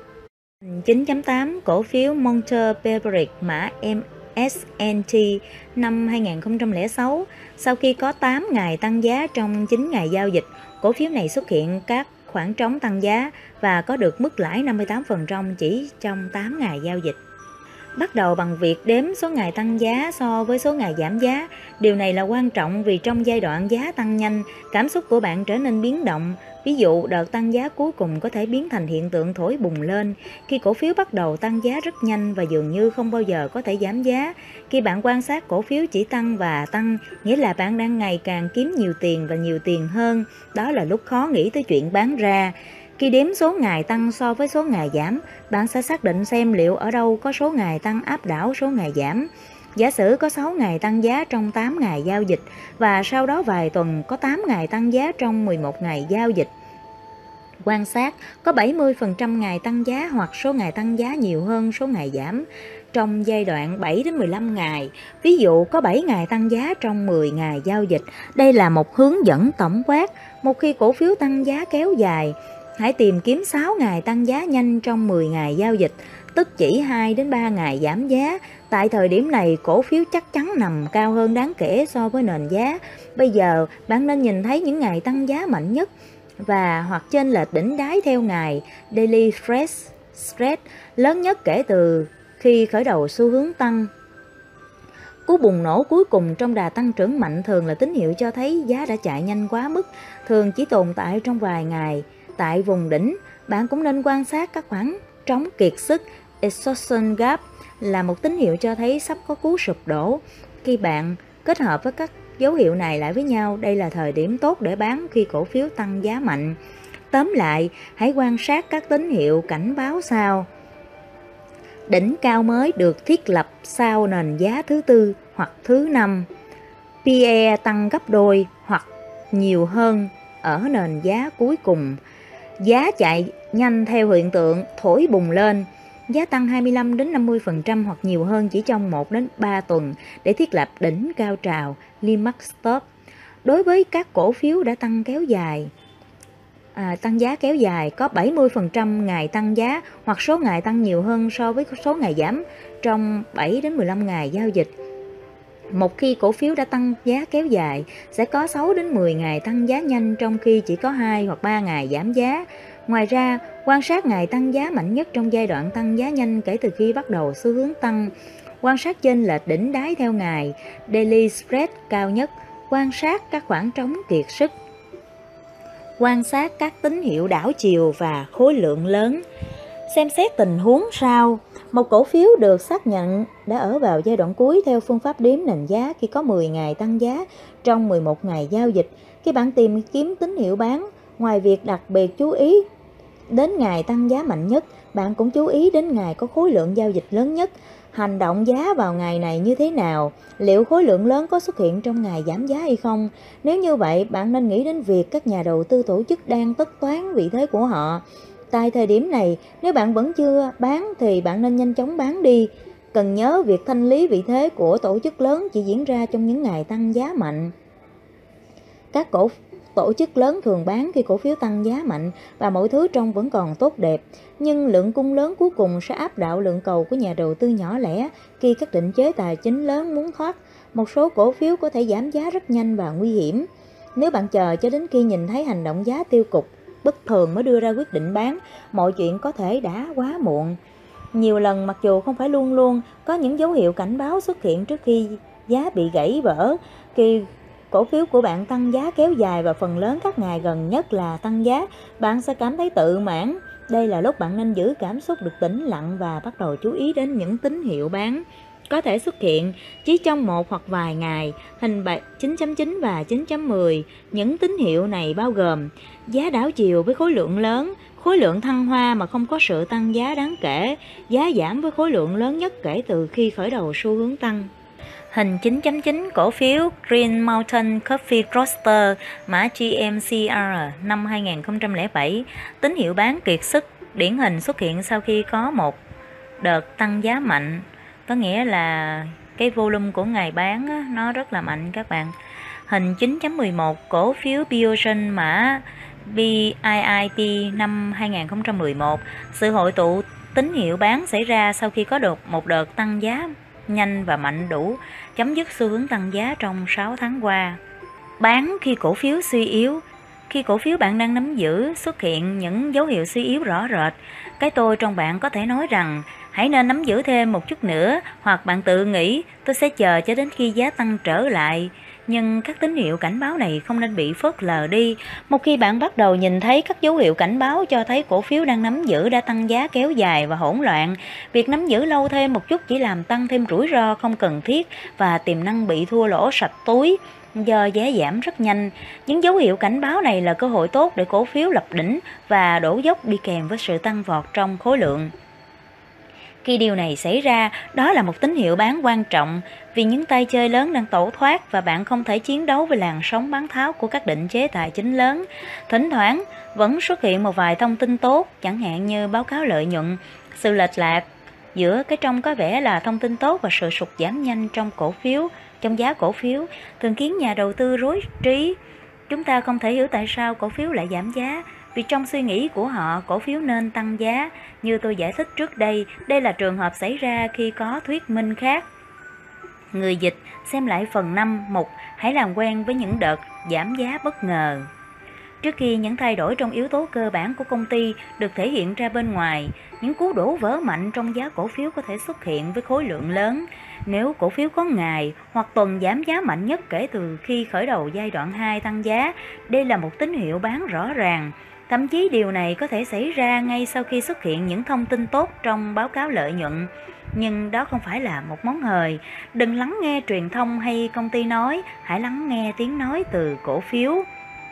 chín chấm tám cổ phiếu Monster Beverage mã em ét en tê năm hai nghìn không trăm lẻ sáu. Sau khi có tám ngày tăng giá trong chín ngày giao dịch, cổ phiếu này xuất hiện các khoảng trống tăng giá và có được mức lãi năm mươi tám phần trăm chỉ trong tám ngày giao dịch. Bắt đầu bằng việc đếm số ngày tăng giá so với số ngày giảm giá. Điều này là quan trọng vì trong giai đoạn giá tăng nhanh, cảm xúc của bạn trở nên biến động. Ví dụ, đợt tăng giá cuối cùng có thể biến thành hiện tượng thổi bùng lên khi cổ phiếu bắt đầu tăng giá rất nhanh và dường như không bao giờ có thể giảm giá. Khi bạn quan sát cổ phiếu chỉ tăng và tăng, nghĩa là bạn đang ngày càng kiếm nhiều tiền và nhiều tiền hơn. Đó là lúc khó nghĩ tới chuyện bán ra. Khi đếm số ngày tăng so với số ngày giảm, bạn sẽ xác định xem liệu ở đâu có số ngày tăng áp đảo số ngày giảm. Giả sử có sáu ngày tăng giá trong tám ngày giao dịch và sau đó vài tuần có tám ngày tăng giá trong mười một ngày giao dịch. Quan sát có bảy mươi phần trăm ngày tăng giá hoặc số ngày tăng giá nhiều hơn số ngày giảm trong giai đoạn bảy đến mười lăm ngày. Ví dụ có bảy ngày tăng giá trong mười ngày giao dịch. Đây là một hướng dẫn tổng quát. Một khi cổ phiếu tăng giá kéo dài, hãy tìm kiếm sáu ngày tăng giá nhanh trong mười ngày giao dịch, tức chỉ hai đến ba ngày giảm giá. Tại thời điểm này, cổ phiếu chắc chắn nằm cao hơn đáng kể so với nền giá. Bây giờ, bạn nên nhìn thấy những ngày tăng giá mạnh nhất và hoặc chênh lệch đỉnh đáy theo ngày daily fresh spread lớn nhất kể từ khi khởi đầu xu hướng tăng. Cú bùng nổ cuối cùng trong đà tăng trưởng mạnh thường là tín hiệu cho thấy giá đã chạy nhanh quá mức, thường chỉ tồn tại trong vài ngày. Tại vùng đỉnh, bạn cũng nên quan sát các khoảng trống kiệt sức. Exhaustion gap là một tín hiệu cho thấy sắp có cú sụp đổ. Khi bạn kết hợp với các dấu hiệu này lại với nhau, đây là thời điểm tốt để bán khi cổ phiếu tăng giá mạnh. Tóm lại, hãy quan sát các tín hiệu cảnh báo sau. Đỉnh cao mới được thiết lập sau nền giá thứ tư hoặc thứ năm. pê e tăng gấp đôi hoặc nhiều hơn ở nền giá cuối cùng. Giá chạy nhanh theo hiện tượng thổi bùng lên. Giá tăng hai mươi lăm đến năm mươi phần trăm hoặc nhiều hơn chỉ trong một đến ba tuần để thiết lập đỉnh cao trào, Limax Stop. Đối với các cổ phiếu đã tăng kéo dài, à, tăng giá kéo dài, có bảy mươi phần trăm ngày tăng giá hoặc số ngày tăng nhiều hơn so với số ngày giảm trong bảy đến mười lăm ngày giao dịch. Một khi cổ phiếu đã tăng giá kéo dài, sẽ có sáu đến mười ngày tăng giá nhanh trong khi chỉ có hai hoặc ba ngày giảm giá. Ngoài ra, quan sát ngày tăng giá mạnh nhất trong giai đoạn tăng giá nhanh kể từ khi bắt đầu xu hướng tăng. Quan sát chênh lệch đỉnh đáy theo ngày, daily spread cao nhất. Quan sát các khoảng trống kiệt sức. quan sát các tín hiệu đảo chiều và khối lượng lớn. Xem xét tình huống sau, một cổ phiếu được xác nhận đã ở vào giai đoạn cuối theo phương pháp đếm nền giá khi có mười ngày tăng giá trong mười một ngày giao dịch. Khi bạn tìm kiếm tín hiệu bán, ngoài việc đặc biệt chú ý đến ngày tăng giá mạnh nhất, bạn cũng chú ý đến ngày có khối lượng giao dịch lớn nhất. Hành động giá vào ngày này như thế nào? Liệu khối lượng lớn có xuất hiện trong ngày giảm giá hay không? Nếu như vậy, bạn nên nghĩ đến việc các nhà đầu tư tổ chức đang tất toán vị thế của họ. Tại thời điểm này, nếu bạn vẫn chưa bán thì bạn nên nhanh chóng bán đi. Cần nhớ việc thanh lý vị thế của tổ chức lớn chỉ diễn ra trong những ngày tăng giá mạnh. Các cổ tổ chức lớn thường bán khi cổ phiếu tăng giá mạnh và mọi thứ trông vẫn còn tốt đẹp, nhưng lượng cung lớn cuối cùng sẽ áp đảo lượng cầu của nhà đầu tư nhỏ lẻ khi các định chế tài chính lớn muốn thoát. Một số cổ phiếu có thể giảm giá rất nhanh và nguy hiểm. Nếu bạn chờ cho đến khi nhìn thấy hành động giá tiêu cực bất thường mới đưa ra quyết định bán, mọi chuyện có thể đã quá muộn. Nhiều lần, mặc dù không phải luôn luôn, có những dấu hiệu cảnh báo xuất hiện trước khi giá bị gãy vỡ. Khi cổ phiếu của bạn tăng giá kéo dài và phần lớn các ngày gần nhất là tăng giá, bạn sẽ cảm thấy tự mãn. Đây là lúc bạn nên giữ cảm xúc được tĩnh lặng và bắt đầu chú ý đến những tín hiệu bán có thể xuất hiện chỉ trong một hoặc vài ngày. Hình chín chấm chín và chín chấm mười. Những tín hiệu này bao gồm giá đảo chiều với khối lượng lớn, khối lượng thăng hoa mà không có sự tăng giá đáng kể, giá giảm với khối lượng lớn nhất kể từ khi khởi đầu xu hướng tăng. Hình chín chấm chín cổ phiếu Green Mountain Coffee Roaster mã G M C R năm hai nghìn không trăm lẻ bảy. Tín hiệu bán kiệt sức điển hình xuất hiện sau khi có một đợt tăng giá mạnh. Có nghĩa là cái volume của ngày bán á, nó rất là mạnh các bạn. Hình chín chấm mười một cổ phiếu Biogen mã B I I T năm hai nghìn không trăm mười một. Sự hội tụ tín hiệu bán xảy ra sau khi có được một đợt tăng giá nhanh và mạnh đủ chấm dứt xu hướng tăng giá trong sáu tháng qua. Bán khi cổ phiếu suy yếu. Khi cổ phiếu bạn đang nắm giữ xuất hiện những dấu hiệu suy yếu rõ rệt, cái tôi trong bạn có thể nói rằng hãy nên nắm giữ thêm một chút nữa, hoặc bạn tự nghĩ tôi sẽ chờ cho đến khi giá tăng trở lại. Nhưng các tín hiệu cảnh báo này không nên bị phớt lờ đi. Một khi bạn bắt đầu nhìn thấy các dấu hiệu cảnh báo cho thấy cổ phiếu đang nắm giữ đã tăng giá kéo dài và hỗn loạn, việc nắm giữ lâu thêm một chút chỉ làm tăng thêm rủi ro không cần thiết và tiềm năng bị thua lỗ sạch túi do giá giảm rất nhanh. Những dấu hiệu cảnh báo này là cơ hội tốt để cổ phiếu lập đỉnh và đổ dốc đi kèm với sự tăng vọt trong khối lượng. Khi điều này xảy ra, đó là một tín hiệu bán quan trọng vì những tay chơi lớn đang tẩu thoát và bạn không thể chiến đấu với làn sóng bán tháo của các định chế tài chính lớn. Thỉnh thoảng, vẫn xuất hiện một vài thông tin tốt, chẳng hạn như báo cáo lợi nhuận. Sự lệch lạc giữa cái trông có vẻ là thông tin tốt và sự sụt giảm nhanh trong cổ phiếu, trong giá cổ phiếu thường khiến nhà đầu tư rối trí. Chúng ta không thể hiểu tại sao cổ phiếu lại giảm giá, vì trong suy nghĩ của họ, cổ phiếu nên tăng giá. Như tôi giải thích trước đây, đây là trường hợp xảy ra khi có thuyết minh khác. Người dịch xem lại phần năm mục hãy làm quen với những đợt giảm giá bất ngờ. Trước khi những thay đổi trong yếu tố cơ bản của công ty được thể hiện ra bên ngoài, những cú đổ vỡ mạnh trong giá cổ phiếu có thể xuất hiện với khối lượng lớn. Nếu cổ phiếu có ngày hoặc tuần giảm giá mạnh nhất kể từ khi khởi đầu giai đoạn hai tăng giá, đây là một tín hiệu bán rõ ràng. Thậm chí điều này có thể xảy ra ngay sau khi xuất hiện những thông tin tốt trong báo cáo lợi nhuận. Nhưng đó không phải là một món hời. Đừng lắng nghe truyền thông hay công ty nói, hãy lắng nghe tiếng nói từ cổ phiếu.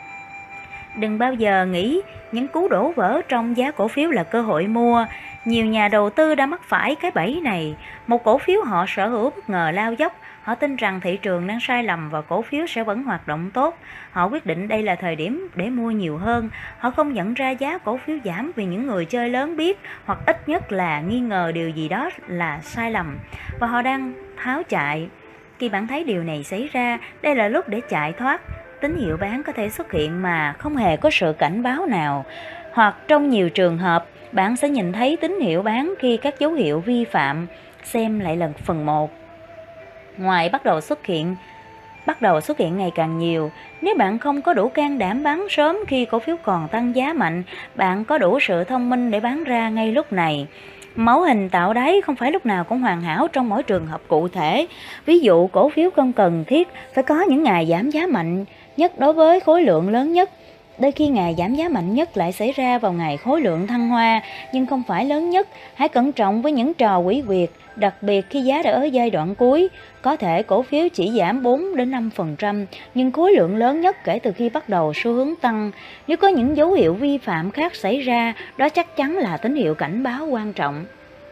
Đừng bao giờ nghĩ những cú đổ vỡ trong giá cổ phiếu là cơ hội mua. Nhiều nhà đầu tư đã mắc phải cái bẫy này. Một cổ phiếu họ sở hữu bất ngờ lao dốc, họ tin rằng thị trường đang sai lầm và cổ phiếu sẽ vẫn hoạt động tốt. Họ quyết định đây là thời điểm để mua nhiều hơn. Họ không nhận ra giá cổ phiếu giảm vì những người chơi lớn biết, hoặc ít nhất là nghi ngờ điều gì đó là sai lầm, và họ đang tháo chạy. Khi bạn thấy điều này xảy ra, đây là lúc để chạy thoát. Tín hiệu bán có thể xuất hiện mà không hề có sự cảnh báo nào, hoặc trong nhiều trường hợp, bạn sẽ nhìn thấy tín hiệu bán khi các dấu hiệu vi phạm. Xem lại lần phần một. Ngoài bắt đầu xuất hiện bắt đầu xuất hiện ngày càng nhiều, nếu bạn không có đủ can đảm bán sớm khi cổ phiếu còn tăng giá mạnh, bạn có đủ sự thông minh để bán ra ngay lúc này. Mẫu hình tạo đáy không phải lúc nào cũng hoàn hảo trong mỗi trường hợp cụ thể. Ví dụ, cổ phiếu không cần thiết phải có những ngày giảm giá mạnh nhất đối với khối lượng lớn nhất. Đôi khi ngày giảm giá mạnh nhất lại xảy ra vào ngày khối lượng thăng hoa, nhưng không phải lớn nhất. Hãy cẩn trọng với những trò quỷ quyệt, đặc biệt khi giá đã ở giai đoạn cuối. Có thể cổ phiếu chỉ giảm bốn đến năm phần trăm, nhưng khối lượng lớn nhất kể từ khi bắt đầu xu hướng tăng. Nếu có những dấu hiệu vi phạm khác xảy ra, đó chắc chắn là tín hiệu cảnh báo quan trọng.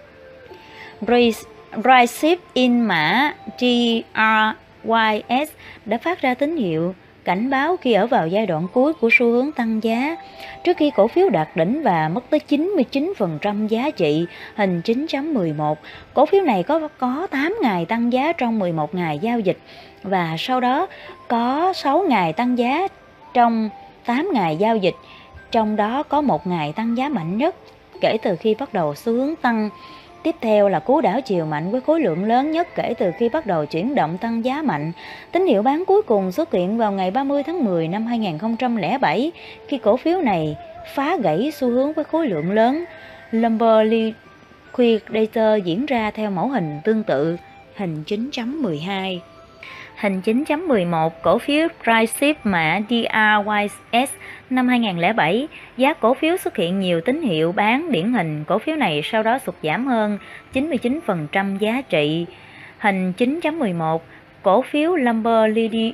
Brightshift in mã giê rờ i ét đã phát ra tín hiệu cảnh báo khi ở vào giai đoạn cuối của xu hướng tăng giá, trước khi cổ phiếu đạt đỉnh và mất tới chín mươi chín phần trăm giá trị, hình chín chấm mười một. Cổ phiếu này có có tám ngày tăng giá trong mười một ngày giao dịch, và sau đó có sáu ngày tăng giá trong tám ngày giao dịch, trong đó có một ngày tăng giá mạnh nhất kể từ khi bắt đầu xu hướng tăng. Tiếp theo là cú đảo chiều mạnh với khối lượng lớn nhất kể từ khi bắt đầu chuyển động tăng giá mạnh. Tín hiệu bán cuối cùng xuất hiện vào ngày ba mươi tháng mười năm hai nghìn không trăm lẻ bảy, khi cổ phiếu này phá gãy xu hướng với khối lượng lớn. Lumber Liquidator diễn ra theo mẫu hình tương tự, hình chín chấm mười hai. Hình chín chấm mười một, cổ phiếu Brightshift mã đê rờ i ét năm hai nghìn không trăm lẻ bảy, giá cổ phiếu xuất hiện nhiều tín hiệu bán điển hình, cổ phiếu này sau đó sụt giảm hơn chín mươi chín phần trăm giá trị. Hình chín chấm mười một, cổ phiếu Lumber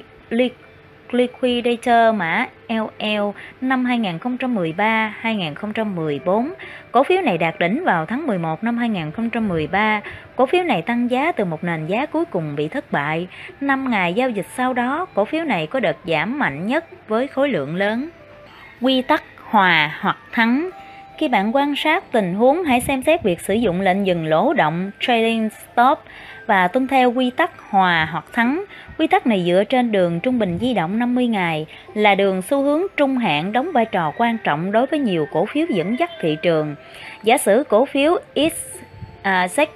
Liquidator mã lờ lờ năm hai nghìn không trăm mười ba đến hai nghìn không trăm mười bốn. Cổ phiếu này đạt đỉnh vào tháng mười một năm hai nghìn không trăm mười ba. Cổ phiếu này tăng giá từ một nền giá cuối cùng bị thất bại. năm ngày giao dịch sau đó, cổ phiếu này có đợt giảm mạnh nhất với khối lượng lớn. Quy tắc hòa hoặc thắng. Khi bạn quan sát tình huống, hãy xem xét việc sử dụng lệnh dừng lỗ động trading stop và tuân theo quy tắc hòa hoặc thắng. Quy tắc này dựa trên đường trung bình di động năm mươi ngày, là đường xu hướng trung hạn đóng vai trò quan trọng đối với nhiều cổ phiếu dẫn dắt thị trường. Giả sử cổ phiếu ích zét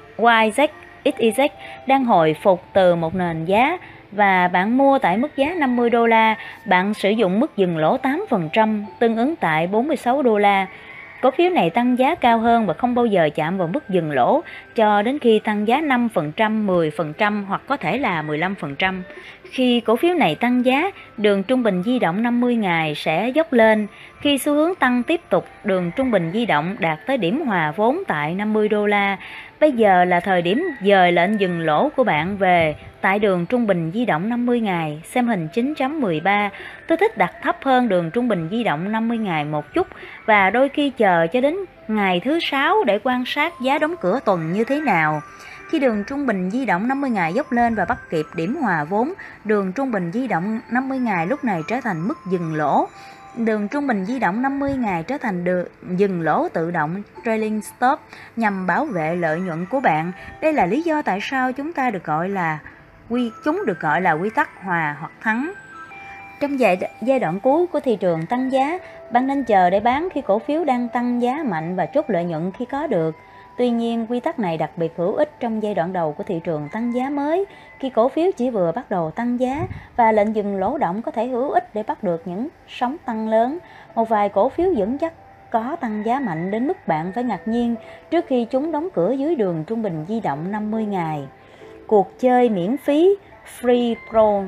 y zét ích i zét đang hồi phục từ một nền giá và bạn mua tại mức giá năm mươi đô la, bạn sử dụng mức dừng lỗ tám phần trăm, tương ứng tại bốn mươi sáu đô la. Cổ phiếu này tăng giá cao hơn và không bao giờ chạm vào mức dừng lỗ cho đến khi tăng giá năm phần trăm, mười phần trăm hoặc có thể là mười lăm phần trăm. Khi cổ phiếu này tăng giá, đường trung bình di động năm mươi ngày sẽ dốc lên. Khi xu hướng tăng tiếp tục, đường trung bình di động đạt tới điểm hòa vốn tại năm mươi đô la. Bây giờ là thời điểm dời lệnh dừng lỗ của bạn về tại đường trung bình di động năm mươi ngày, xem hình chín chấm mười ba. Tôi thích đặt thấp hơn đường trung bình di động năm mươi ngày một chút và đôi khi chờ cho đến ngày thứ sáu để quan sát giá đóng cửa tuần như thế nào. Khi đường trung bình di động năm mươi ngày dốc lên và bắt kịp điểm hòa vốn, đường trung bình di động năm mươi ngày lúc này trở thành mức dừng lỗ. Đường trung bình di động năm mươi ngày trở thành đường dừng lỗ tự động trailing stop nhằm bảo vệ lợi nhuận của bạn. Đây là lý do tại sao chúng ta được gọi là quy chúng được gọi là quy tắc hòa hoặc thắng. Trong giai, giai đoạn cuối của thị trường tăng giá, bạn nên chờ để bán khi cổ phiếu đang tăng giá mạnh và chốt lợi nhuận khi có được. Tuy nhiên, quy tắc này đặc biệt hữu ích trong giai đoạn đầu của thị trường tăng giá mới, khi cổ phiếu chỉ vừa bắt đầu tăng giá, và lệnh dừng lỗ động có thể hữu ích để bắt được những sóng tăng lớn. Một vài cổ phiếu dẫn dắt có tăng giá mạnh đến mức bạn phải ngạc nhiên trước khi chúng đóng cửa dưới đường trung bình di động năm mươi ngày. Cuộc chơi miễn phí Free Roll.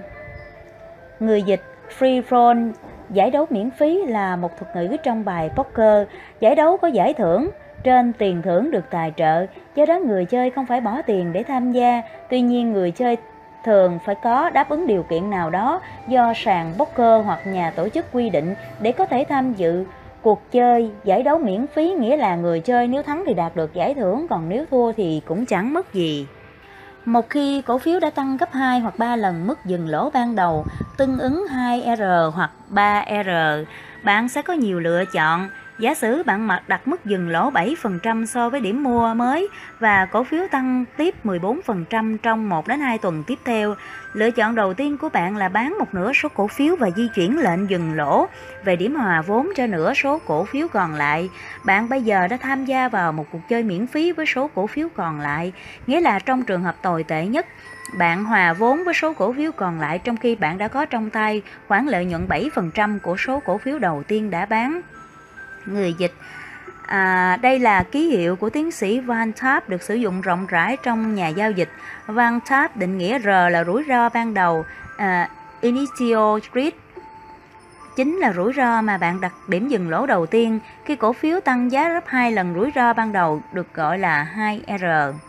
Người dịch Free Roll, giải đấu miễn phí, là một thuật ngữ trong bài poker. Giải đấu có giải thưởng trên tiền thưởng được tài trợ, do đó người chơi không phải bỏ tiền để tham gia. Tuy nhiên, người chơi thường phải có đáp ứng điều kiện nào đó do sàn poker hoặc nhà tổ chức quy định để có thể tham dự cuộc chơi. Giải đấu miễn phí nghĩa là người chơi nếu thắng thì đạt được giải thưởng, còn nếu thua thì cũng chẳng mất gì. Một khi cổ phiếu đã tăng gấp hai hoặc ba lần mức dừng lỗ ban đầu, tương ứng hai R hoặc ba R, bạn sẽ có nhiều lựa chọn. Giả sử bạn đặt mức dừng lỗ bảy phần trăm so với điểm mua mới và cổ phiếu tăng tiếp mười bốn phần trăm trong một đến hai tuần tiếp theo. Lựa chọn đầu tiên của bạn là bán một nửa số cổ phiếu và di chuyển lệnh dừng lỗ về điểm hòa vốn cho nửa số cổ phiếu còn lại. Bạn bây giờ đã tham gia vào một cuộc chơi miễn phí với số cổ phiếu còn lại, nghĩa là trong trường hợp tồi tệ nhất, bạn hòa vốn với số cổ phiếu còn lại trong khi bạn đã có trong tay khoản lợi nhuận bảy phần trăm của số cổ phiếu đầu tiên đã bán. Người dịch à, đây là ký hiệu của tiến sĩ Van Tapp, được sử dụng rộng rãi trong nhà giao dịch. Van Tapp định nghĩa R là rủi ro ban đầu, à, initial risk, chính là rủi ro mà bạn đặt điểm dừng lỗ đầu tiên khi cổ phiếu tăng giá gấp hai lần rủi ro ban đầu, được gọi là hai R.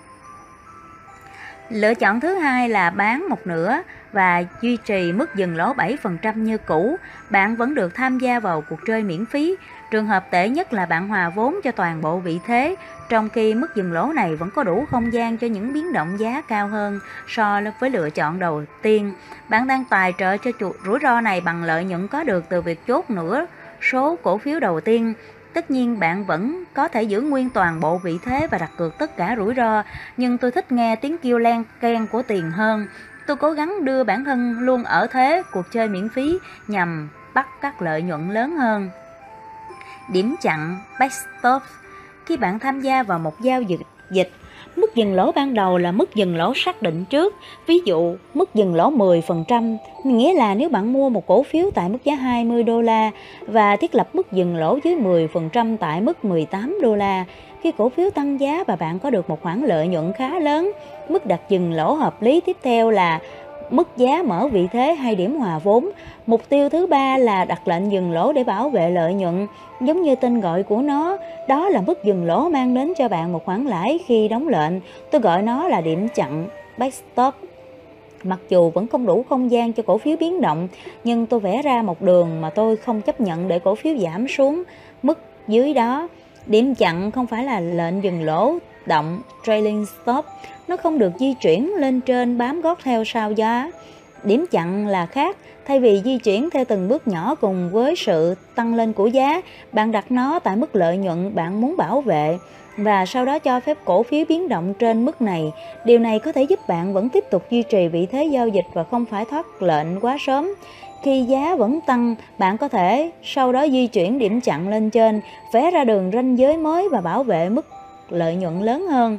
Lựa chọn thứ hai là bán một nửa và duy trì mức dừng lỗ bảy phần trăm như cũ. Bạn vẫn được tham gia vào cuộc chơi miễn phí. Trường hợp tệ nhất là bạn hòa vốn cho toàn bộ vị thế, trong khi mức dừng lỗ này vẫn có đủ không gian cho những biến động giá cao hơn so với lựa chọn đầu tiên. Bạn đang tài trợ cho chuột rủi ro này bằng lợi nhuận có được từ việc chốt nửa số cổ phiếu đầu tiên. Tất nhiên bạn vẫn có thể giữ nguyên toàn bộ vị thế và đặt cược tất cả rủi ro, nhưng tôi thích nghe tiếng kêu len keng của tiền hơn. Tôi cố gắng đưa bản thân luôn ở thế cuộc chơi miễn phí nhằm bắt các lợi nhuận lớn hơn. Điểm chặn backstop. Khi bạn tham gia vào một giao dịch dịch, mức dừng lỗ ban đầu là mức dừng lỗ xác định trước. Ví dụ, mức dừng lỗ mười phần trăm, nghĩa là nếu bạn mua một cổ phiếu tại mức giá hai mươi đô la và thiết lập mức dừng lỗ dưới mười phần trăm tại mức mười tám đô la, khi cổ phiếu tăng giá và bạn có được một khoản lợi nhuận khá lớn. Mức đặt dừng lỗ hợp lý tiếp theo là mức giá mở vị thế hay điểm hòa vốn. Mục tiêu thứ ba là đặt lệnh dừng lỗ để bảo vệ lợi nhuận. Giống như tên gọi của nó, đó là mức dừng lỗ mang đến cho bạn một khoản lãi khi đóng lệnh. Tôi gọi nó là điểm chặn backstop. Mặc dù vẫn không đủ không gian cho cổ phiếu biến động, nhưng tôi vẽ ra một đường mà tôi không chấp nhận để cổ phiếu giảm xuống mức dưới đó. Điểm chặn không phải là lệnh dừng lỗ động trailing stop, nó không được di chuyển lên trên bám gót theo sau giá. Điểm chặn là khác, thay vì di chuyển theo từng bước nhỏ cùng với sự tăng lên của giá, bạn đặt nó tại mức lợi nhuận bạn muốn bảo vệ và sau đó cho phép cổ phiếu biến động trên mức này. Điều này có thể giúp bạn vẫn tiếp tục duy trì vị thế giao dịch và không phải thoát lệnh quá sớm. Khi giá vẫn tăng, bạn có thể sau đó di chuyển điểm chặn lên trên, vẽ ra đường ranh giới mới và bảo vệ mức lợi nhuận lớn hơn.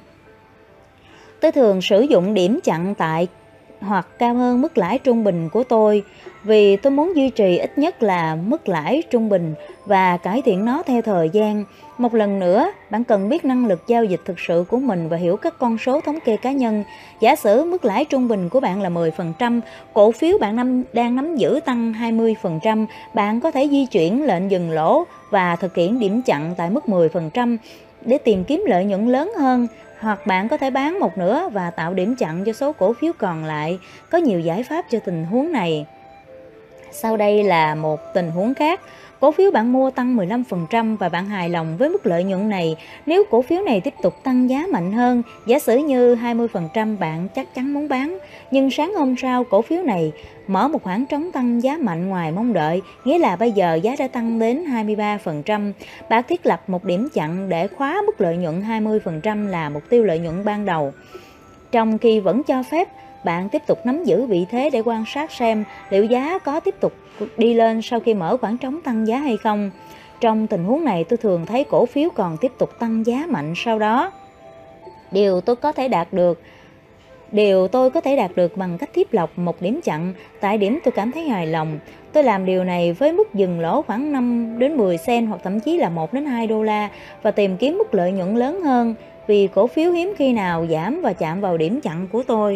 Tôi thường sử dụng điểm chặn tại hoặc cao hơn mức lãi trung bình của tôi, vì tôi muốn duy trì ít nhất là mức lãi trung bình và cải thiện nó theo thời gian. Một lần nữa, bạn cần biết năng lực giao dịch thực sự của mình và hiểu các con số thống kê cá nhân. Giả sử mức lãi trung bình của bạn là mười phần trăm, cổ phiếu bạn nắm, đang nắm giữ tăng hai mươi phần trăm, bạn có thể di chuyển lệnh dừng lỗ và thực hiện điểm chặn tại mức mười phần trăm để tìm kiếm lợi nhuận lớn hơn. Hoặc bạn có thể bán một nửa và tạo điểm chặn cho số cổ phiếu còn lại. Có nhiều giải pháp cho tình huống này. Sau đây là một tình huống khác. Cổ phiếu bạn mua tăng mười lăm phần trăm và bạn hài lòng với mức lợi nhuận này. Nếu cổ phiếu này tiếp tục tăng giá mạnh hơn, giả sử như hai mươi phần trăm, bạn chắc chắn muốn bán. Nhưng sáng hôm sau cổ phiếu này mở một khoảng trống tăng giá mạnh ngoài mong đợi, nghĩa là bây giờ giá đã tăng đến hai mươi ba phần trăm. Bạn thiết lập một điểm chặn để khóa mức lợi nhuận hai mươi phần trăm là mục tiêu lợi nhuận ban đầu. Trong khi vẫn cho phép bạn tiếp tục nắm giữ vị thế để quan sát xem liệu giá có tiếp tục đi lên sau khi mở khoảng trống tăng giá hay không. Trong tình huống này, tôi thường thấy cổ phiếu còn tiếp tục tăng giá mạnh sau đó. Điều tôi có thể đạt được Điều tôi có thể đạt được bằng cách thiết lập một điểm chặn tại điểm tôi cảm thấy hài lòng. Tôi làm điều này với mức dừng lỗ khoảng năm đến mười cent hoặc thậm chí là một đến hai đô la và tìm kiếm mức lợi nhuận lớn hơn, vì cổ phiếu hiếm khi nào giảm và chạm vào điểm chặn của tôi.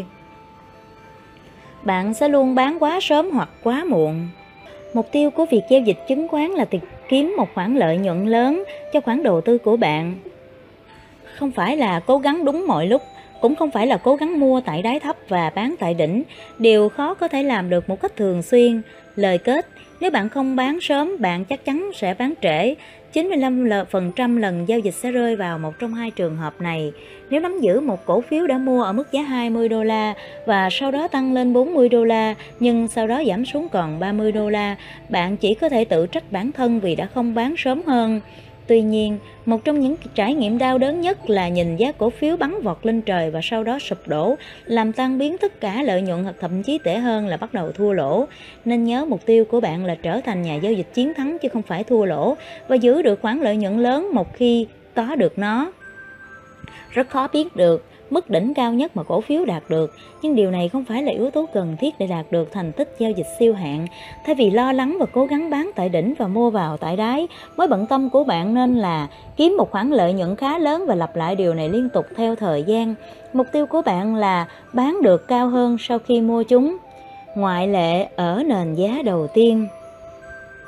Bạn sẽ luôn bán quá sớm hoặc quá muộn. Mục tiêu của việc giao dịch chứng khoán là tìm kiếm một khoản lợi nhuận lớn cho khoản đầu tư của bạn. Không phải là cố gắng đúng mọi lúc, cũng không phải là cố gắng mua tại đáy thấp và bán tại đỉnh. Điều khó có thể làm được một cách thường xuyên. Lời kết, nếu bạn không bán sớm, bạn chắc chắn sẽ bán trễ. chín mươi lăm phần trăm lần giao dịch sẽ rơi vào một trong hai trường hợp này. Nếu nắm giữ một cổ phiếu đã mua ở mức giá hai mươi đô la và sau đó tăng lên bốn mươi đô la, nhưng sau đó giảm xuống còn ba mươi đô la, bạn chỉ có thể tự trách bản thân vì đã không bán sớm hơn. Tuy nhiên, một trong những trải nghiệm đau đớn nhất là nhìn giá cổ phiếu bắn vọt lên trời và sau đó sụp đổ, làm tan biến tất cả lợi nhuận hoặc thậm chí tệ hơn là bắt đầu thua lỗ. Nên nhớ mục tiêu của bạn là trở thành nhà giao dịch chiến thắng chứ không phải thua lỗ, và giữ được khoản lợi nhuận lớn một khi có được nó. Rất khó biết được mức đỉnh cao nhất mà cổ phiếu đạt được, nhưng điều này không phải là yếu tố cần thiết để đạt được thành tích giao dịch siêu hạng. Thay vì lo lắng và cố gắng bán tại đỉnh và mua vào tại đáy, mối bận tâm của bạn nên là kiếm một khoản lợi nhuận khá lớn và lặp lại điều này liên tục theo thời gian. Mục tiêu của bạn là bán được cao hơn sau khi mua chúng, ngoại lệ ở nền giá đầu tiên.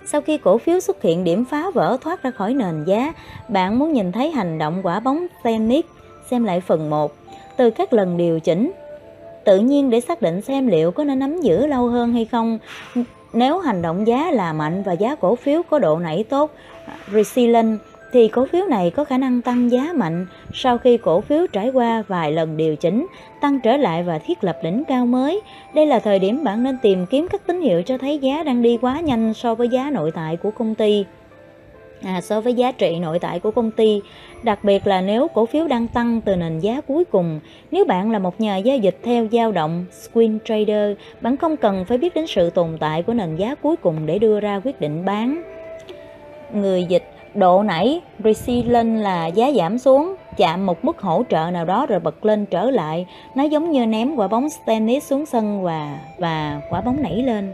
Sau khi cổ phiếu xuất hiện điểm phá vỡ thoát ra khỏi nền giá, bạn muốn nhìn thấy hành động quả bóng tennis, xem lại phần một. Từ các lần điều chỉnh, tự nhiên để xác định xem liệu có nên nắm giữ lâu hơn hay không. Nếu hành động giá là mạnh và giá cổ phiếu có độ nảy tốt, resilient, thì cổ phiếu này có khả năng tăng giá mạnh. Sau khi cổ phiếu trải qua vài lần điều chỉnh, tăng trở lại và thiết lập đỉnh cao mới, đây là thời điểm bạn nên tìm kiếm các tín hiệu cho thấy giá đang đi quá nhanh so với giá nội tại của công ty. À, so với giá trị nội tại của công ty, đặc biệt là nếu cổ phiếu đang tăng từ nền giá cuối cùng. Nếu bạn là một nhà giao dịch theo dao động swing trader, bạn không cần phải biết đến sự tồn tại của nền giá cuối cùng để đưa ra quyết định bán. Người dịch độ nảy resilient là giá giảm xuống, chạm một mức hỗ trợ nào đó rồi bật lên trở lại. Nó giống như ném quả bóng tennis xuống sân và, và quả bóng nảy lên.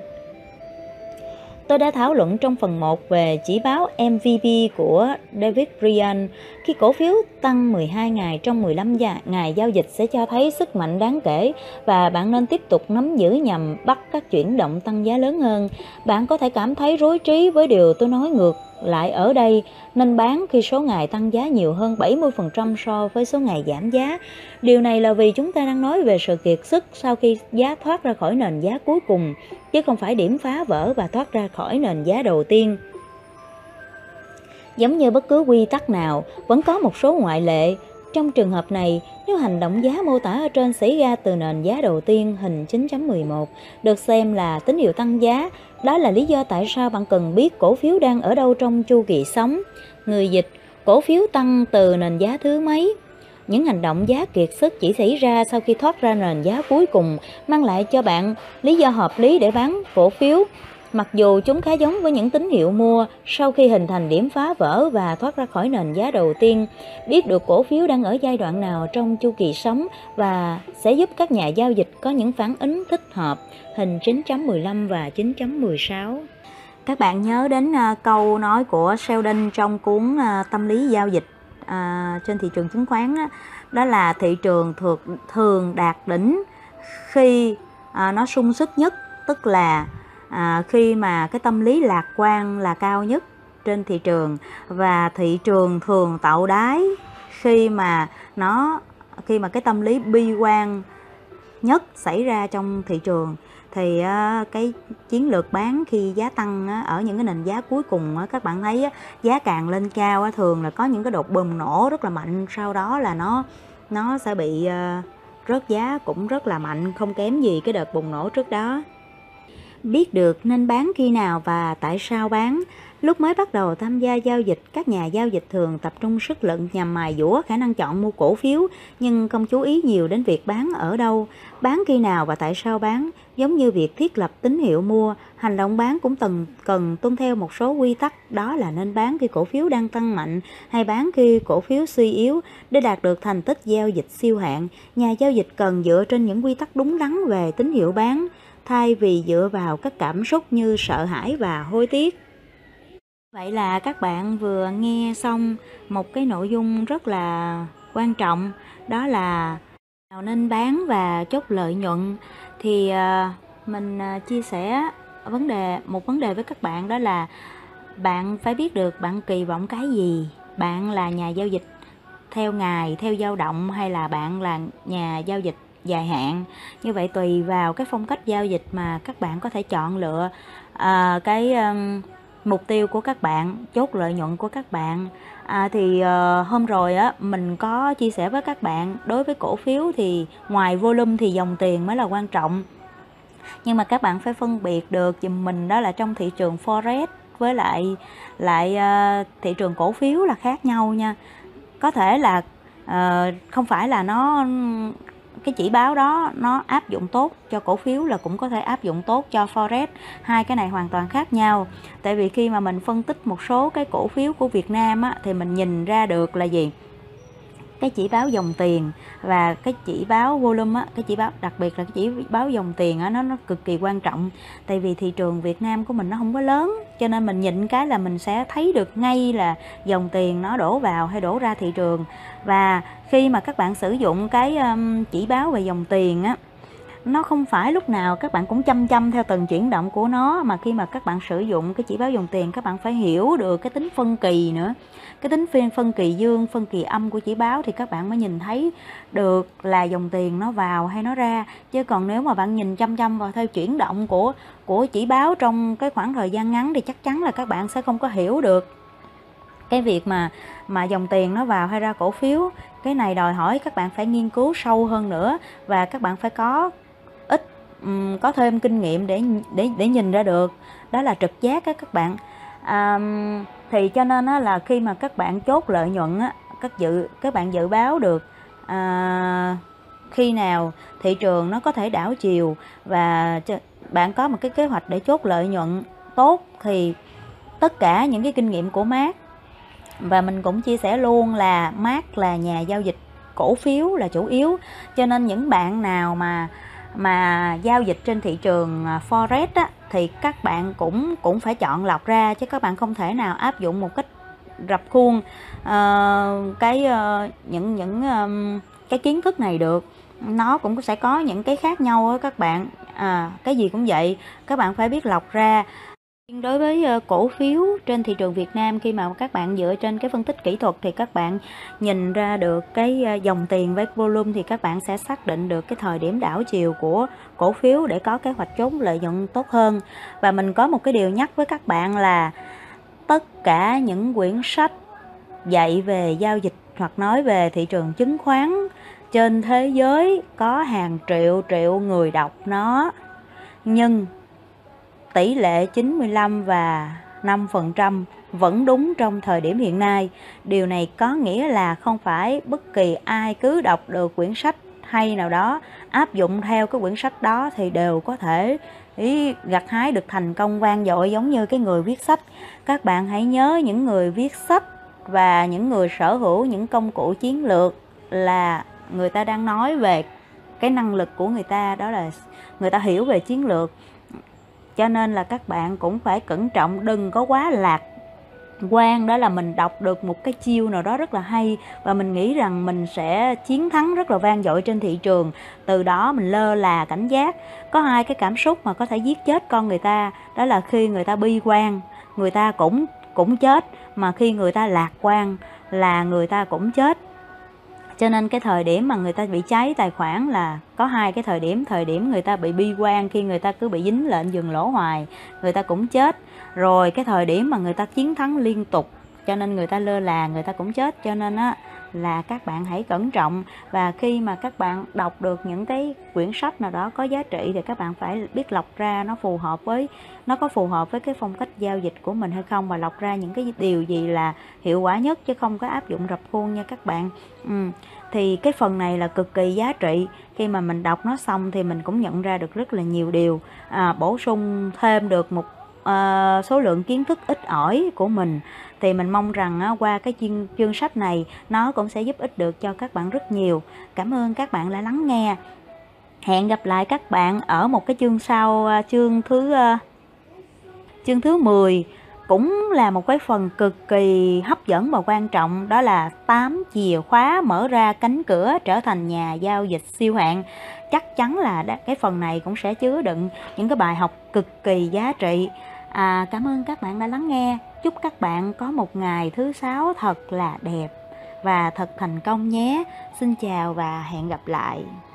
Tôi đã thảo luận trong phần một về chỉ báo em vê pê của David Ryan. Khi cổ phiếu tăng mười hai ngày trong mười lăm ngày giao dịch sẽ cho thấy sức mạnh đáng kể và bạn nên tiếp tục nắm giữ nhằm bắt các chuyển động tăng giá lớn hơn. Bạn có thể cảm thấy rối trí với điều tôi nói ngược lại ở đây, nên bán khi số ngày tăng giá nhiều hơn bảy mươi phần trăm so với số ngày giảm giá. Điều này là vì chúng ta đang nói về sự kiệt sức sau khi giá thoát ra khỏi nền giá cuối cùng, chứ không phải điểm phá vỡ và thoát ra khỏi nền giá đầu tiên. Giống như bất cứ quy tắc nào, vẫn có một số ngoại lệ. Trong trường hợp này, nếu hành động giá mô tả ở trên xảy ra từ nền giá đầu tiên hình chín chấm mười một được xem là tín hiệu tăng giá, đó là lý do tại sao bạn cần biết cổ phiếu đang ở đâu trong chu kỳ sống. Người dịch, cổ phiếu tăng từ nền giá thứ mấy? Những hành động giá kiệt sức chỉ xảy ra sau khi thoát ra nền giá cuối cùng, mang lại cho bạn lý do hợp lý để bán cổ phiếu. Mặc dù chúng khá giống với những tín hiệu mua sau khi hình thành điểm phá vỡ và thoát ra khỏi nền giá đầu tiên, biết được cổ phiếu đang ở giai đoạn nào trong chu kỳ sống và sẽ giúp các nhà giao dịch có những phản ứng thích hợp. Hình chín chấm mười lăm và chín chấm mười sáu. Các bạn nhớ đến uh, câu nói của Sheldon trong cuốn uh, Tâm lý giao dịch uh, trên thị trường chứng khoán đó, đó là thị trường thường, thường đạt đỉnh khi uh, nó sung sức nhất, tức là À, khi mà cái tâm lý lạc quan là cao nhất trên thị trường, và thị trường thường tạo đáy khi mà nó khi mà cái tâm lý bi quan nhất xảy ra trong thị trường. Thì uh, cái chiến lược bán khi giá tăng uh, ở những cái nền giá cuối cùng, uh, các bạn thấy uh, giá càng lên cao uh, thường là có những cái đột bùng nổ rất là mạnh, sau đó là nó nó sẽ bị uh, rớt giá cũng rất là mạnh, không kém gì cái đợt bùng nổ trước đó. Biết được nên bán khi nào và tại sao bán. Lúc mới bắt đầu tham gia giao dịch, các nhà giao dịch thường tập trung sức lực nhằm mài dũa khả năng chọn mua cổ phiếu, nhưng không chú ý nhiều đến việc bán ở đâu, bán khi nào và tại sao bán. Giống như việc thiết lập tín hiệu mua, hành động bán cũng cần, cần tuân theo một số quy tắc, đó là nên bán khi cổ phiếu đang tăng mạnh hay bán khi cổ phiếu suy yếu. Để đạt được thành tích giao dịch siêu hạng, nhà giao dịch cần dựa trên những quy tắc đúng đắn về tín hiệu bán, thay vì dựa vào các cảm xúc như sợ hãi và hối tiếc. Vậy là các bạn vừa nghe xong một cái nội dung rất là quan trọng, đó là nào nên bán và chốt lợi nhuận. Thì uh, mình uh, chia sẻ vấn đề một vấn đề với các bạn, đó là bạn phải biết được bạn kỳ vọng cái gì. Bạn là nhà giao dịch theo ngày, theo dao động, hay là bạn là nhà giao dịch dài hạn. Như vậy tùy vào cái phong cách giao dịch mà các bạn có thể chọn lựa à, cái um, mục tiêu của các bạn, chốt lợi nhuận của các bạn. À, thì uh, hôm rồi á mình có chia sẻ với các bạn, đối với cổ phiếu thì ngoài volume thì dòng tiền mới là quan trọng. Nhưng mà các bạn phải phân biệt được giùm mình, đó là trong thị trường forex với lại lại uh, thị trường cổ phiếu là khác nhau nha. Có thể là uh, không phải là nó cái chỉ báo đó nó áp dụng tốt cho cổ phiếu là cũng có thể áp dụng tốt cho forex. Hai cái này hoàn toàn khác nhau. Tại vì khi mà mình phân tích một số cái cổ phiếu của Việt Nam á, thì mình nhìn ra được là gì? Cái chỉ báo dòng tiền và cái chỉ báo volume á, cái chỉ báo đặc biệt là cái chỉ báo dòng tiền á, nó nó cực kỳ quan trọng. Tại vì thị trường Việt Nam của mình nó không có lớn, cho nên mình nhìn cái là mình sẽ thấy được ngay là dòng tiền nó đổ vào hay đổ ra thị trường. Và khi mà các bạn sử dụng cái um, chỉ báo về dòng tiền á, nó không phải lúc nào các bạn cũng chăm chăm theo từng chuyển động của nó, mà khi mà các bạn sử dụng cái chỉ báo dòng tiền, các bạn phải hiểu được cái tính phân kỳ nữa, cái tính phiên phân kỳ dương, phân kỳ âm của chỉ báo, thì các bạn mới nhìn thấy được là dòng tiền nó vào hay nó ra. Chứ còn nếu mà bạn nhìn chăm chăm vào theo chuyển động của của chỉ báo trong cái khoảng thời gian ngắn thì chắc chắn là các bạn sẽ không có hiểu được cái việc mà mà dòng tiền nó vào hay ra cổ phiếu. Cái này đòi hỏi các bạn phải nghiên cứu sâu hơn nữa, và các bạn phải có ít um, có thêm kinh nghiệm để để để nhìn ra được. Đó là trực giác á các bạn. À, thì cho nên á, là khi mà các bạn chốt lợi nhuận á, các dự các bạn dự báo được à, khi nào thị trường nó có thể đảo chiều, và bạn có một cái kế hoạch để chốt lợi nhuận tốt, thì tất cả những cái kinh nghiệm của Mark, và mình cũng chia sẻ luôn là Mark là nhà giao dịch cổ phiếu là chủ yếu, cho nên những bạn nào mà mà giao dịch trên thị trường Forex á, thì các bạn cũng cũng phải chọn lọc ra, chứ các bạn không thể nào áp dụng một cách rập khuôn uh, cái uh, những những um, cái kiến thức này được. Nó cũng sẽ có những cái khác nhau á các bạn. À, cái gì cũng vậy, các bạn phải biết lọc ra. Đối với cổ phiếu trên thị trường Việt Nam, khi mà các bạn dựa trên cái phân tích kỹ thuật thì các bạn nhìn ra được cái dòng tiền với volume, thì các bạn sẽ xác định được cái thời điểm đảo chiều của cổ phiếu để có kế hoạch chốt lợi nhuận tốt hơn. Và mình có một cái điều nhắc với các bạn là tất cả những quyển sách dạy về giao dịch hoặc nói về thị trường chứng khoán trên thế giới có hàng triệu triệu người đọc nó, nhưng tỷ lệ chín mươi lăm và năm phần trăm vẫn đúng trong thời điểm hiện nay. Điều này có nghĩa là không phải bất kỳ ai cứ đọc được quyển sách hay nào đó, áp dụng theo cái quyển sách đó thì đều có thể ý gặt hái được thành công vang dội giống như cái người viết sách. Các bạn hãy nhớ, những người viết sách và những người sở hữu những công cụ chiến lược là người ta đang nói về cái năng lực của người ta, đó là người ta hiểu về chiến lược. Cho nên là các bạn cũng phải cẩn trọng, đừng có quá lạc quan, đó là mình đọc được một cái chiêu nào đó rất là hay và mình nghĩ rằng mình sẽ chiến thắng rất là vang dội trên thị trường, từ đó mình lơ là cảnh giác. Có hai cái cảm xúc mà có thể giết chết con người ta, đó là khi người ta bi quan, người ta cũng cũng chết, mà khi người ta lạc quan là người ta cũng chết. Cho nên cái thời điểm mà người ta bị cháy tài khoản là có hai cái thời điểm. Thời điểm người ta bị bi quan, khi người ta cứ bị dính lệnh dừng lỗ hoài, người ta cũng chết. Rồi cái thời điểm mà người ta chiến thắng liên tục, cho nên người ta lơ là, người ta cũng chết. Cho nên á là các bạn hãy cẩn trọng. Và khi mà các bạn đọc được những cái quyển sách nào đó có giá trị thì các bạn phải biết lọc ra nó phù hợp với nó có phù hợp với cái phong cách giao dịch của mình hay không, và lọc ra những cái điều gì là hiệu quả nhất, chứ không có áp dụng rập khuôn nha các bạn. ừ. Thì cái phần này là cực kỳ giá trị. Khi mà mình đọc nó xong thì mình cũng nhận ra được rất là nhiều điều, à, bổ sung thêm được một uh, số lượng kiến thức ít ỏi của mình. Thì mình mong rằng uh, qua cái chương, chương sách này nó cũng sẽ giúp ích được cho các bạn rất nhiều. Cảm ơn các bạn đã lắng nghe. Hẹn gặp lại các bạn ở một cái chương sau, uh, chương thứ uh, chương thứ mười, cũng là một cái phần cực kỳ hấp dẫn và quan trọng, đó là tám chìa khóa mở ra cánh cửa trở thành nhà giao dịch siêu hạng. Chắc chắn là cái phần này cũng sẽ chứa đựng những cái bài học cực kỳ giá trị. À, cảm ơn các bạn đã lắng nghe. Chúc các bạn có một ngày thứ sáu thật là đẹp và thật thành công nhé. Xin chào và hẹn gặp lại.